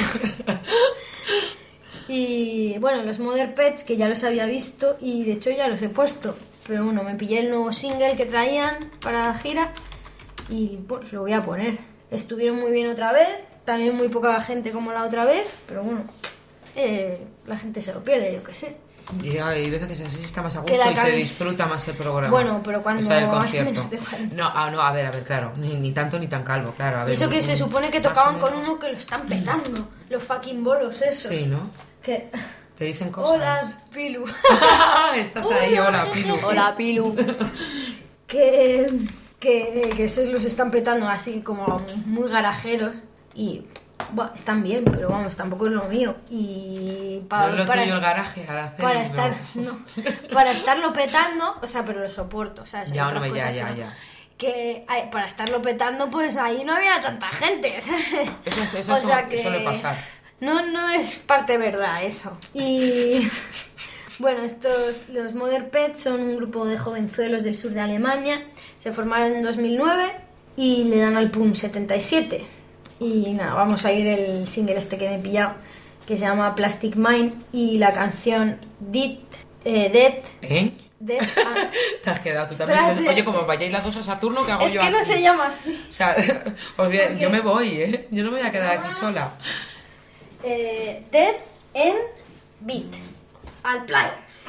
y bueno, los Mother Pets, que ya los había visto y de hecho ya los he puesto. Pero bueno, me pillé el nuevo single que traían para la gira y pues lo voy a poner. Estuvieron muy bien otra vez, también muy poca gente como la otra vez, pero bueno, eh, la gente se lo pierde, yo qué sé. Y hay veces que se está más a gusto y canc... se disfruta más el programa. Bueno, pero cuando o sea, el concierto. hay menos de cuarenta. No, ah, no, a ver, a ver, claro, ni, ni tanto ni tan calvo, claro. A ver, y eso que un, se supone que tocaban con uno que lo están petando, los fucking bolos, eso. Sí, ¿no? Que... Te dicen cosas. Hola, Pilu. Estás ahí, hola, Pilu. Hola, Pilu. que, que, que esos los están petando así como muy garajeros y bueno, están bien, pero vamos, tampoco es lo mío. Y pa, no es lo para, tuyo el garaje, Araceli, para no. estar, no, para estarlo petando, o sea, pero lo soporto, ¿sabes? Hay Ya, otras no, cosas ya, que ya, no. ya. Que ay, para estarlo petando, pues ahí no había tanta gente, ¿sabes? Eso, eso o sea su- que suele pasar. No, no es parte verdad eso. Y bueno, estos, los Mother Pets son un grupo de jovenzuelos del sur de Alemania. Se formaron en dos mil nueve y le dan al pum setenta y siete. Y nada, vamos a ir el single este que me he pillado, que se llama Plastic Mind, y la canción Dead, eh, Dead, ¿Eh? Dead, ah, Te has quedado tú también. Espérate. Oye, como vayáis las dos a Saturno, ¿qué hago es yo que no aquí? se llama así. O sea, os voy a- Porque- yo me voy, ¿eh? Yo no me voy a quedar aquí sola. Eh, Dead en Beat, al play.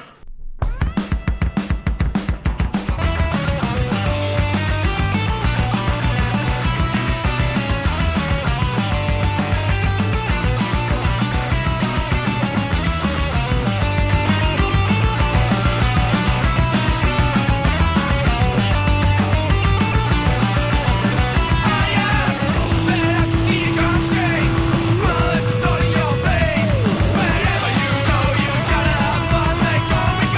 Wherever you go, you gotta have fun. They call me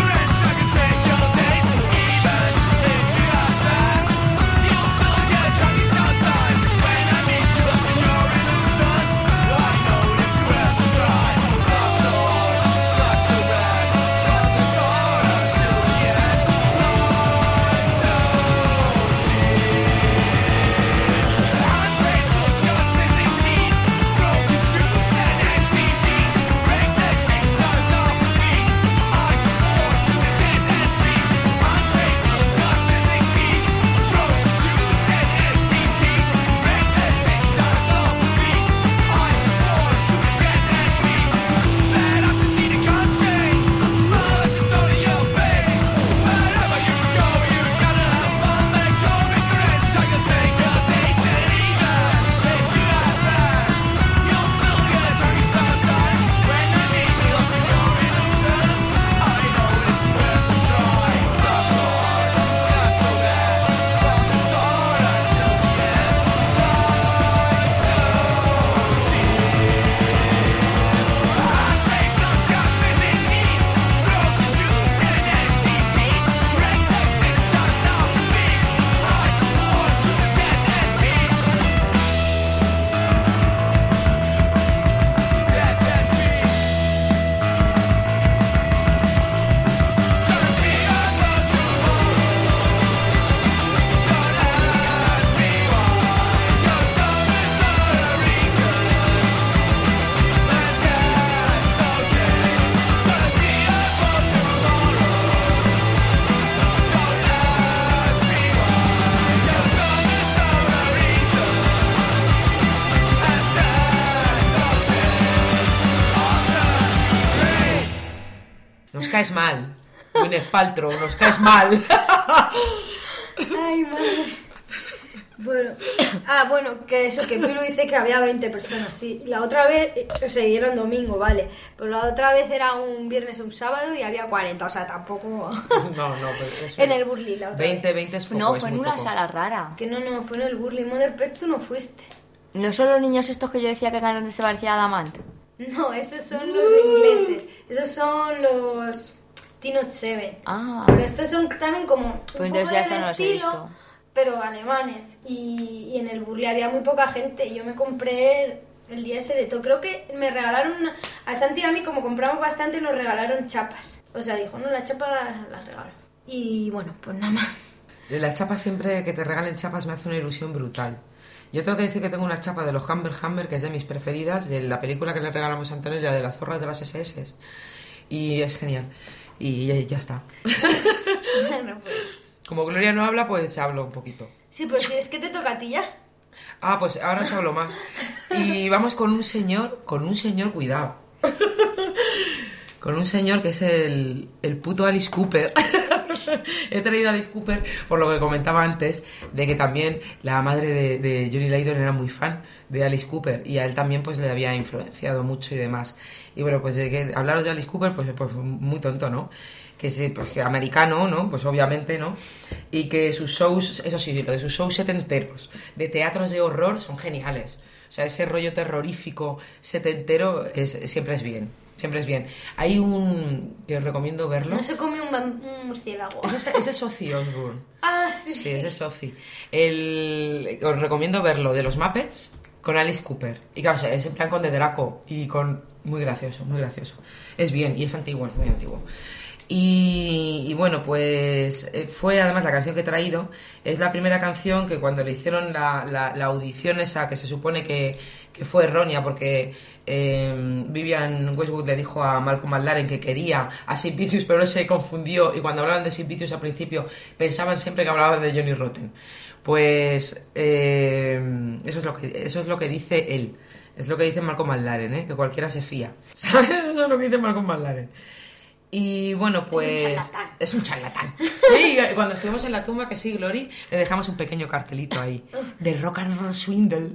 Nos caes mal. Gwyneth Paltrow, nos caes mal. Ay, madre. Bueno, ah, bueno, que eso, que Pilu dice que había veinte personas, sí. La otra vez, o sea, y era un domingo, vale. Pero la otra vez era un viernes o un sábado y había cuarenta, o sea, tampoco... No, no, pues eso. En el Burley, la otra veinte, vez. veinte es poco, No, es fue en muy una poco. sala rara. Que no, no, fue en el Burley. Mother Pets, tú no fuiste. ¿No son los niños estos que yo decía que cantan de se parecía a Adamant? No, esos son los de ingleses. Esos son los Teenage Seven. Ah. Pero estos son también como un Pues entonces poco ya del esto no los he estilo, visto. pero alemanes. Y, y en el Burley había muy poca gente. Yo me compré el día ese de todo. Creo que me regalaron una- a Santi y a mí, como compramos bastante, nos regalaron chapas. O sea, dijo, no, la chapa las regalo. Y bueno, pues nada más. Las chapas, siempre que te regalen chapas, me hace una ilusión brutal. Yo tengo que decir que tengo una chapa de los Humber Humber, que es de mis preferidas, de la película que le regalamos a Antonio, la de las zorras de las ese ese. Y es genial. Y ya, ya está. Bueno, pues. Como Gloria no habla, pues hablo un poquito. Sí, pero si es que te toca a ti ya. Ah, pues ahora os hablo más. Y vamos con un señor, con un señor, cuidado. Con un señor que es el, el puto Alice Cooper. He traído a Alice Cooper por lo que comentaba antes, de que también la madre de, de Johnny Lydon era muy fan de Alice Cooper y a él también pues le había influenciado mucho y demás. Y bueno, pues de que hablaros de Alice Cooper, pues, pues muy tonto, ¿no? Que sí, pues que americano, ¿no? Pues obviamente, ¿no? Y que sus shows, eso sí, lo de sus shows setenteros, de teatros de horror, son geniales. O sea, ese rollo terrorífico setentero es, siempre es bien. Siempre es bien. Hay un... que os recomiendo verlo. No se come un, un murciélago. Ese, ese es Ozzy Osbourne. Ah, sí. Sí, ese es Ozzy. El... Os recomiendo verlo de los Muppets con Alice Cooper. Y claro, es en plan con de Draco. Y con... Muy gracioso, muy gracioso. Es bien, y es antiguo, es muy antiguo. Y, y bueno, pues fue además la canción que he traído, es la primera canción que cuando le hicieron la, la, la audición esa, que se supone que, que fue errónea porque eh, Vivian Westwood le dijo a Malcolm McLaren que quería a Sid Vicious, pero él se confundió y cuando hablaban de Sid Vicious al principio pensaban siempre que hablaban de Johnny Rotten. Pues eh, eso, es lo que, eso es lo que dice él, es lo que dice Malcolm McLaren, ¿eh? Que cualquiera se fía. ¿Sabes? Eso es lo que dice Malcolm McLaren. Y bueno, pues... Es un charlatán. Es un charlatán. Sí, cuando estuvimos en la tumba, que sí, Glory, le dejamos un pequeño cartelito ahí. De Rock and Roll Swindle.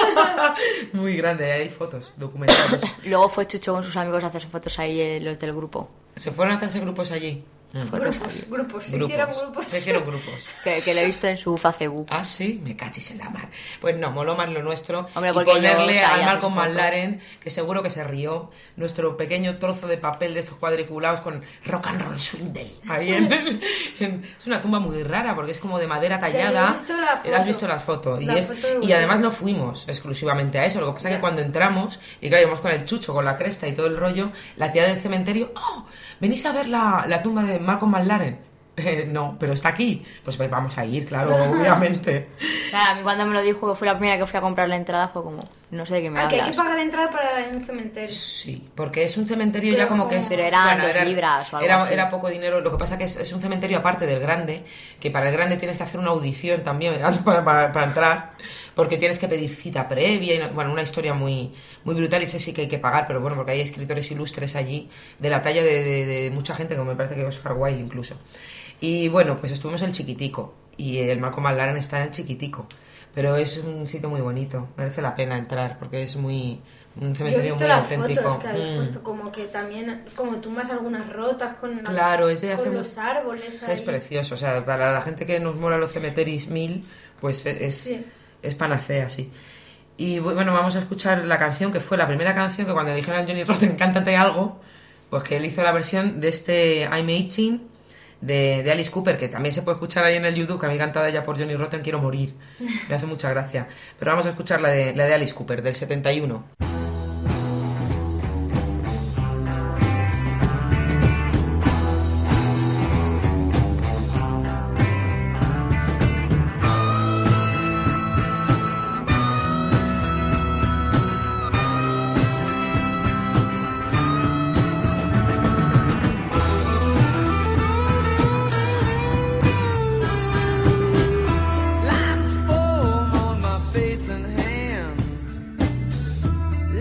Muy grande, hay fotos documentales. Luego fue Chucho con sus amigos a hacerse fotos ahí, eh, los del grupo. ¿Se fueron a hacerse grupos allí? Grupos, grupos, se hicieron grupos. Se hicieron grupos. Que, que lo he visto en su Facebook. Ah, sí, me cachis en la mar. Pues no, moló más lo nuestro. Hombre, y porque ponerle yo, o sea, al Malcolm foto. McLaren, que seguro que se rió, nuestro pequeño trozo de papel de estos cuadriculados con Rock and Roll Swindle. Ahí en, en- es una tumba muy rara porque es como de madera tallada. he visto la foto. Has visto la foto. La y, es, foto de y Google. además no fuimos exclusivamente a eso. Lo que pasa es Ya. que cuando entramos, y claro, íbamos con el chucho, con la cresta y todo el rollo, la tía del cementerio, ¡oh! ¿Venís a ver la, la tumba de Malcolm McLaren? Eh, no, pero está aquí. Pues vamos a ir, claro, obviamente. Claro, a mí cuando me lo dijo que fue la primera que fui a comprar la entrada fue como, no sé de qué me Aquí hay hablas. que pagar entrada para un cementerio. Sí, porque es un cementerio Pero ya como que es... Pero eran dos era, libras o algo era, así. era poco dinero. Lo que pasa que es, es un cementerio aparte del grande, que para el grande tienes que hacer una audición también para, para, para entrar, porque tienes que pedir cita previa. Y no- bueno, una historia muy, muy brutal y sé sí que hay que pagar, pero bueno, porque hay escritores ilustres allí de la talla de, de, de mucha gente, como me parece que Oscar Wilde incluso. Y bueno, pues estuvimos en el Chiquitico y el Malcolm McLaren está en el Chiquitico, pero es un sitio muy bonito, merece la pena entrar porque es muy un Yo he cementerio visto muy las auténtico. fotos que habéis Mm. puesto, como que también, como tumbas algunas rotas con, la- Claro, es de hace con mu- los árboles ahí. Es precioso, o sea, para la gente que nos mola los cementerios mil, pues es, Sí. es panacea, sí. Y bu- bueno, vamos a escuchar la canción que fue la primera canción que cuando le dijeron a Johnny Rotten, cántate algo, pues que él hizo la versión de este I'm eighteen de, de Alice Cooper, que también se puede escuchar ahí en el YouTube, que a mí cantada ya por Johnny Rotten, quiero morir. Me hace mucha gracia. Pero vamos a escuchar la de, la de Alice Cooper, del setenta y uno. Lines form on my face and hands.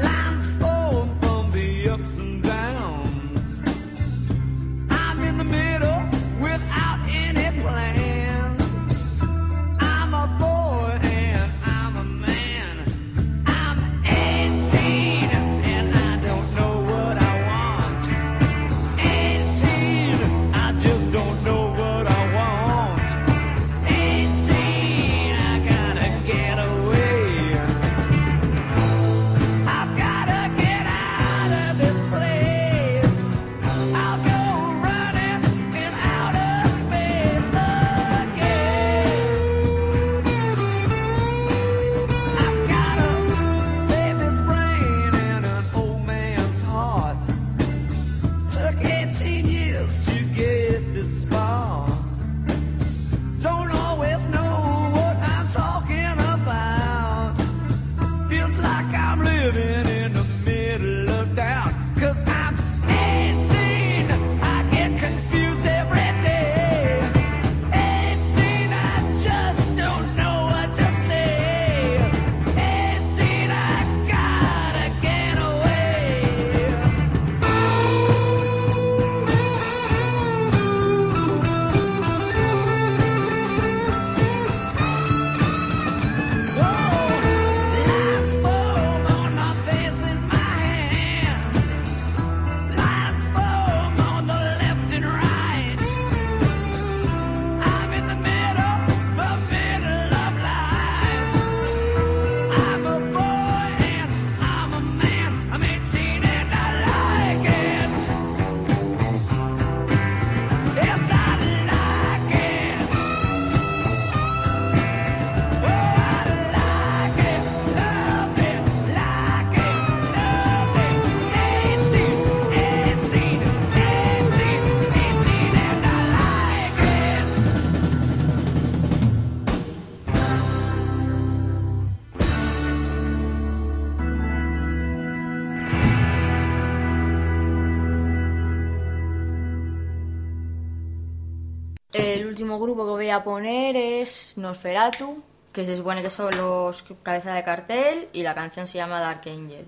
El último grupo que voy a poner es Nosferatu, que se supone que son los cabeza de cartel, y la canción se llama Dark Angel.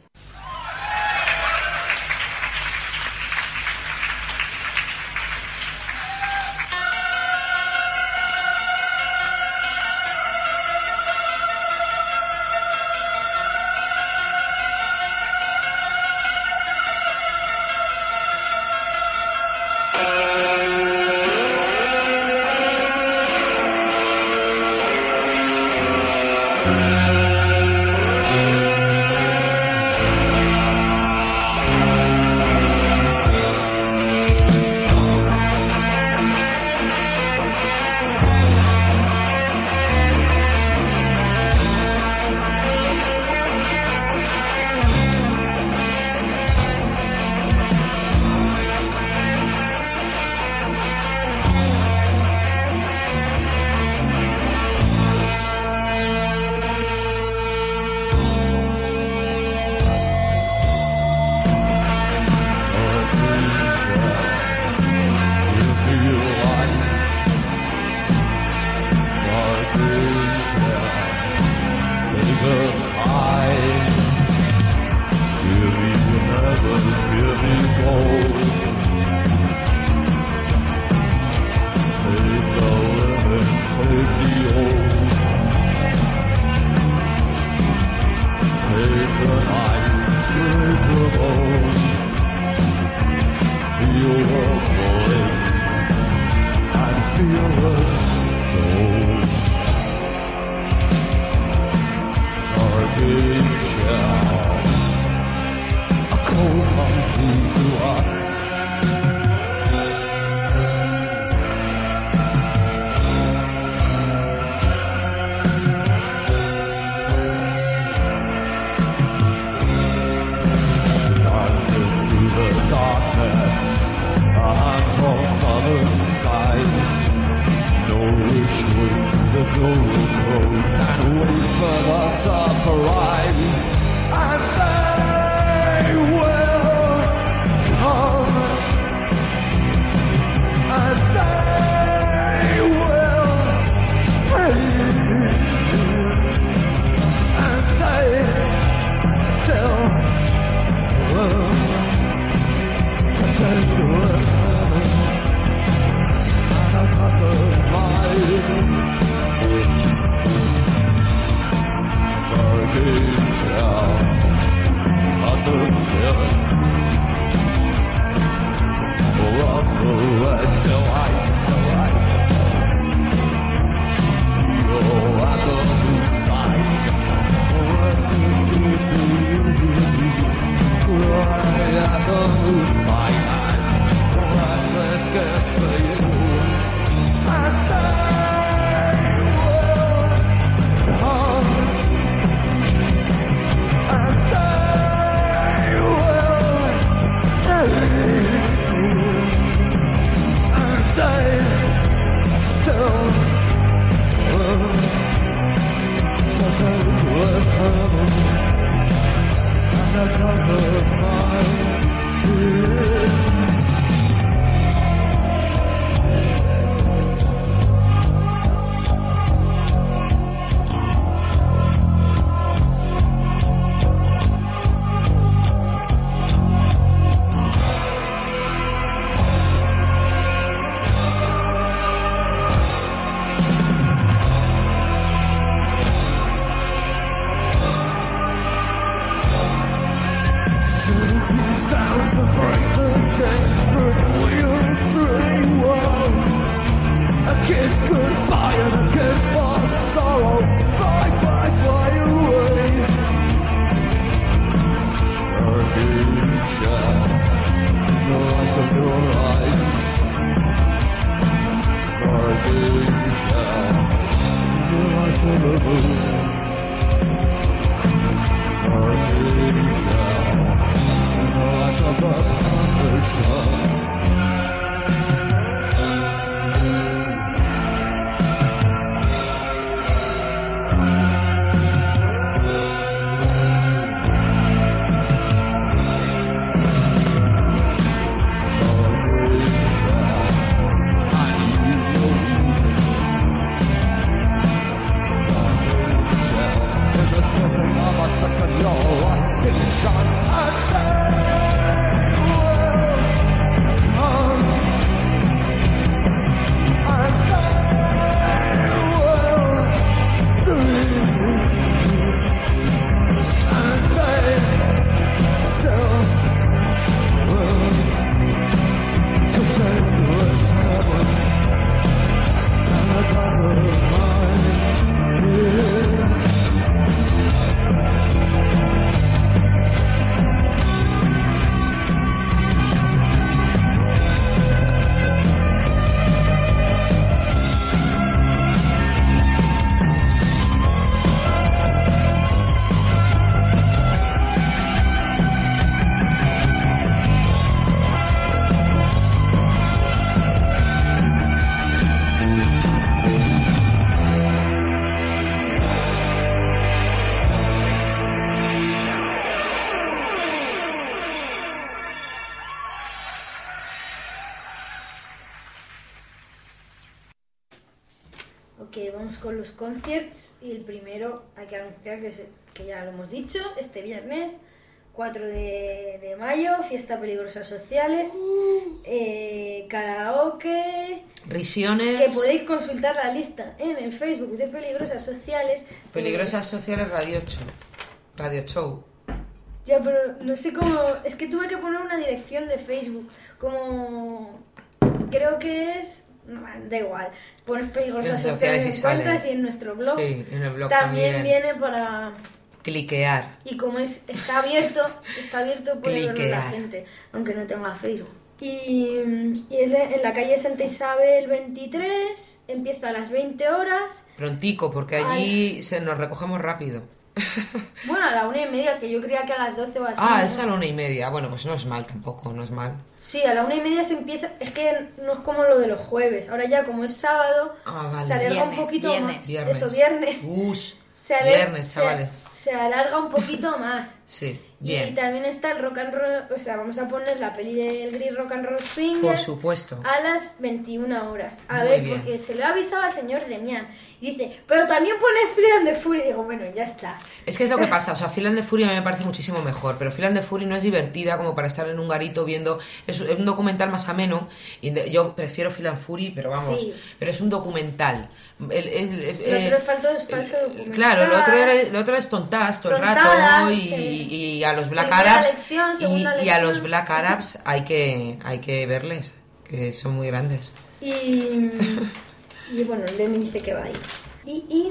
que vamos con los concierts y el primero hay que anunciar que, se, que ya lo hemos dicho, este viernes cuatro de, de mayo, fiesta Peligrosas Sociales, eh, karaoke, Risiones. que podéis consultar la lista en el Facebook de Peligrosas Sociales. Peligrosas Sociales Radio Show. Radio Show. Ya, pero no sé cómo, es que tuve que poner una dirección de Facebook, como creo que es, no, da igual, pones Peligrosas Sociales y encuentras sale. Y en nuestro blog, sí, en el blog también, también viene para cliquear. Y como es está abierto, está abierto puede verlo la Cliquear. gente, aunque no tenga Facebook. Y, y es en la calle Santa Isabel veintitrés, empieza a las veinte horas. Prontico, porque allí se nos recogemos rápido. Bueno, a la una y media, que yo creía que a las doce o así. Ah, ¿no? es a la una y media. Bueno, pues no es mal tampoco, no es mal. Sí, a la una y media se empieza. Es que no es como lo de los jueves. Ahora ya, como es sábado, Ah, vale. se alarga Viernes, un poquito viernes. más. Viernes. Eso, viernes. Us, Se alar- viernes, se- chavales. Se, alarga un poquito más. Sí, Y bien. también está el rock and roll. O sea, vamos a poner la peli del Gris Rock and Roll Swinger. Por supuesto. A las veintiuna horas. A Muy ver, bien. porque se lo he avisado al señor Demian. Y dice, pero también pones Fleet and the Fury. Y digo, bueno, ya está. Es que es lo que pasa, o sea, Feel and the Fury a mí me parece muchísimo mejor, pero Feel and the Fury no es divertida como para estar en un garito viendo, es un documental más ameno, y de- yo prefiero Feel and Fury, pero vamos, Sí. pero es un documental. El, el- el- Lo eh, otro es falso, es falso documental. Claro, lo otro, era, lo otro es tontas todo el rato, Tontadas, y, sí. y a los Black Primera Arabs, lección, y, segunda y a los lección. Black Arabs hay que, hay que verles, que son muy grandes. Y, y bueno, el Demi dice que va a ir. Y, y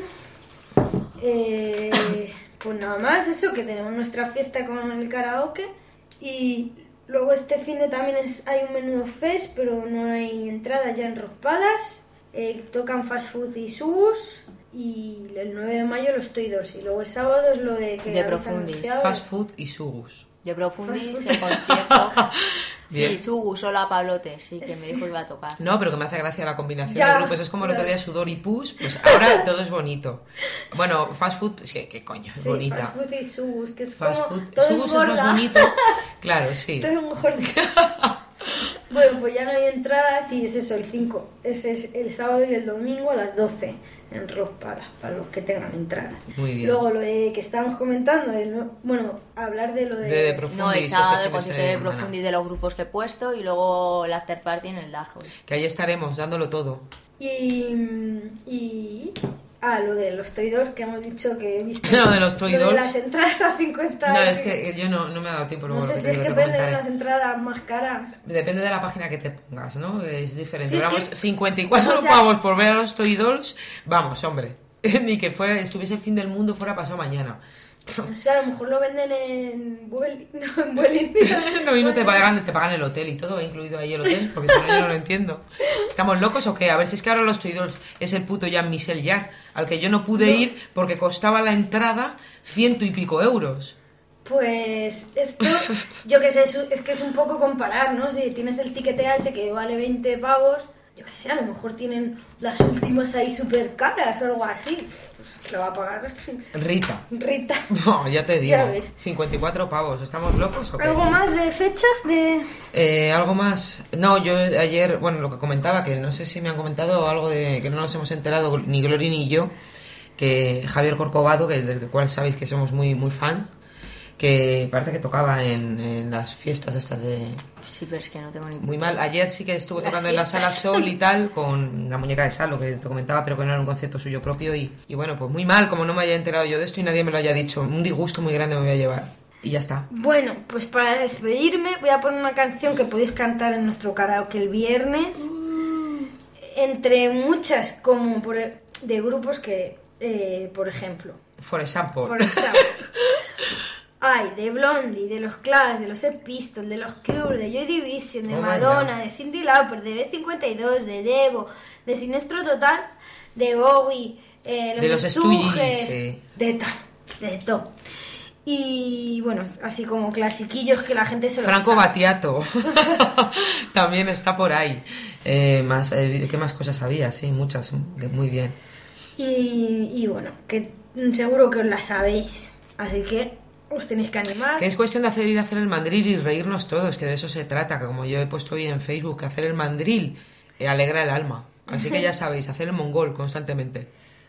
eh, pues nada más, eso, que tenemos nuestra fiesta con el karaoke. Y luego este fin de también es, hay un menudo fest, pero no hay entrada ya en Rock Palace. Eh, tocan Fast Food y Subus. Y el nueve de mayo los Toy Dolls. Y luego el sábado es lo de que De habéis Profundis. anunciado. Fast Food y Sugus. De Profundis, Fast el concierto. Bien. Sí, Sugu, solo a Pablote, sí, que me dijo que iba a tocar. No, pero que me hace gracia la combinación Ya, de grupos. Es como el otro claro. día Sudor y Push, pues ahora todo es bonito. Bueno, Fast Food, sí, qué coño, es Sí, bonita. Fast Food y Subus, que es Fast como Food, todo Sugus es engorda. más bonito. Claro, sí. Todo engorda. Bueno, pues ya no hay entradas y es eso, el cinco. Ese es el sábado y el domingo a las doce en Rock Palace, para los que tengan entradas. Muy bien. Luego lo de que estábamos comentando, el- bueno, hablar de lo de... De, de Profundis, No, el este sábado fin el concierto de semana. Profundis de los grupos que he puesto y luego el after party en el Dajo. Que ahí estaremos dándolo todo. Y... y ah, lo de los Toy Dolls, que hemos dicho que he visto... Lo de los Toy Lo de Dolls. las entradas a cincuenta... No, es que yo no, no me ha dado tiempo. No luego sé lo si te es digo, que te venden comentaré. las entradas más caras. Depende de la página que te pongas, ¿no? Es diferente. Sí, es Vamos, que- cincuenta y cuatro o sea- pavos por ver a los Toy Dolls. Vamos, hombre. Ni que fuera, estuviese el fin del mundo, fuera pasado mañana. O sea, a lo mejor lo venden en Vueling. No, en Vueling. Lo mismo te pagan, te pagan el hotel y todo, va incluido ahí el hotel, porque si no yo no lo entiendo. ¿Estamos locos o qué? A ver si es que ahora los Toy Dolls es el puto Jean-Michel Jarre, al que yo no pude No. ir porque costaba la entrada ciento y pico euros. Pues esto, yo qué sé, es, es que es un poco comparar, ¿no? Si tienes el ticket ese que vale veinte pavos, yo qué sé, a lo mejor tienen las últimas ahí súper caras o algo así. Pues lo va a pagar Rita. Rita. No, ya te digo. Ya ves. cincuenta y cuatro pavos, ¿estamos locos o qué? ¿Algo más de fechas? de Eh, algo más. No, yo ayer, bueno, lo que comentaba, que no sé si me han comentado algo de que no nos hemos enterado, ni Glory ni yo, que Javier Corcovado, que del cual sabéis que somos muy muy fan, que parece que tocaba en, en las fiestas estas de... Sí, pero es que no tengo ni Muy mal. Ayer sí que estuvo Las tocando en la Sala fiestas. Sol y tal, con la muñeca de Sal, lo que te comentaba, pero que no era un concierto suyo propio. Y, y bueno, pues muy mal, como no me haya enterado yo de esto y nadie me lo haya dicho. Un disgusto muy grande me voy a llevar. Y ya está. Bueno, pues para despedirme voy a poner una canción que podéis cantar en nuestro karaoke el viernes. Entre muchas, como por, de grupos que, eh, por ejemplo, For example. por ejemplo, hay de Blondie, de los Clash, de los Sex Pistols, de los Cure, de Joy Division, de Oh my Madonna, God. de Cyndi Lauper, de B cincuenta y dos, de Devo, de Sinestro Total, de Bowie, eh, los, De los Stooges, Stooges, sí. de todo, de todo. Y bueno, así como clasiquillos que la gente se los Franco sabe. Battiato también está por ahí. Eh, más, eh, ¿Qué más cosas había? Sí, muchas. Muy bien. Y, y bueno, que seguro que os la sabéis. Así que os tenéis que animar. Que es cuestión de hacer ir a hacer el mandril y reírnos todos, que de eso se trata. Que como yo he puesto hoy en Facebook, que hacer el mandril eh, alegra el alma. Así que ya sabéis, hacer el mongol constantemente.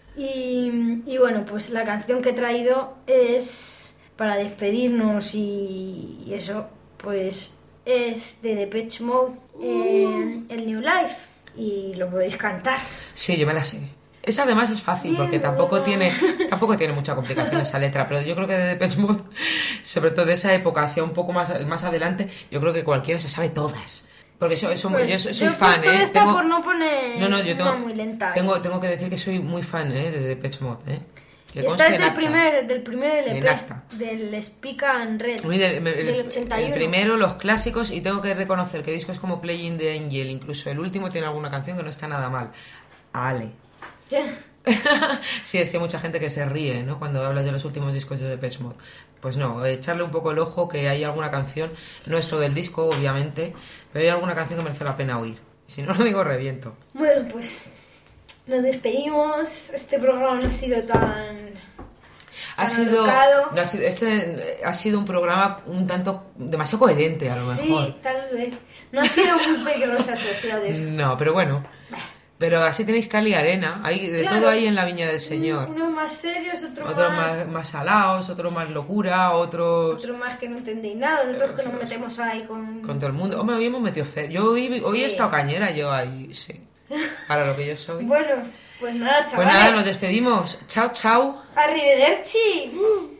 Y, y bueno, pues la canción que he traído es para despedirnos y, y eso, pues es de Depeche Mode, eh, el New Life, y lo podéis cantar. Sí, yo me la sé. Esa además es fácil porque tampoco tiene tampoco tiene mucha complicación esa letra, pero yo creo que de Depeche Mode, sobre todo de esa época, hacia un poco más, más adelante, yo creo que cualquiera se sabe todas. Porque so, so, pues yo soy, soy yo fan, ¿eh? Esta Tengo, por no poner no, no, yo tengo, una muy lenta. Tengo, tengo que decir que soy muy fan, ¿eh? De Depeche Mode, ¿eh? Que esta es del acta. primer, del primer L P, En acta. del Speak and Red, Del, el, del ochenta y uno. El primero, los clásicos, y tengo que reconocer que discos como Playing the Angel, incluso el último, tiene alguna canción que no está nada mal. Ale. ¿Qué? Sí, es que hay mucha gente que se ríe, ¿no? Cuando hablas de los últimos discos de Depeche Mode. Pues no, echarle un poco el ojo, que hay alguna canción, no es todo el disco, obviamente, pero hay alguna canción que merece la pena oír. Y si no lo digo, reviento. Bueno, pues nos despedimos. Este programa no ha sido tan... Ha sido, no ha sido, este ha sido un programa un tanto demasiado coherente, a lo mejor. Sí, tal vez. No ha sido muy peligrosa asociados. No, pero bueno. Pero así tenéis cal y arena, hay de Claro. todo ahí en la viña del Señor. Unos más serios, otros Otros más... más, más salados, otros más locura, otros Otros más que no entendéis nada, otros que nos metemos ahí con... con todo el mundo. Hombre, hoy hemos metido cero. Yo hoy, hoy Sí. he estado cañera, yo ahí, sí. Para lo que yo soy. Bueno, pues nada, Pues chavales. nada, nos despedimos. Chao, chao. Arrivederci. Uh.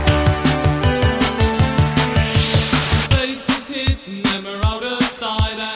Faces hidden, emerald side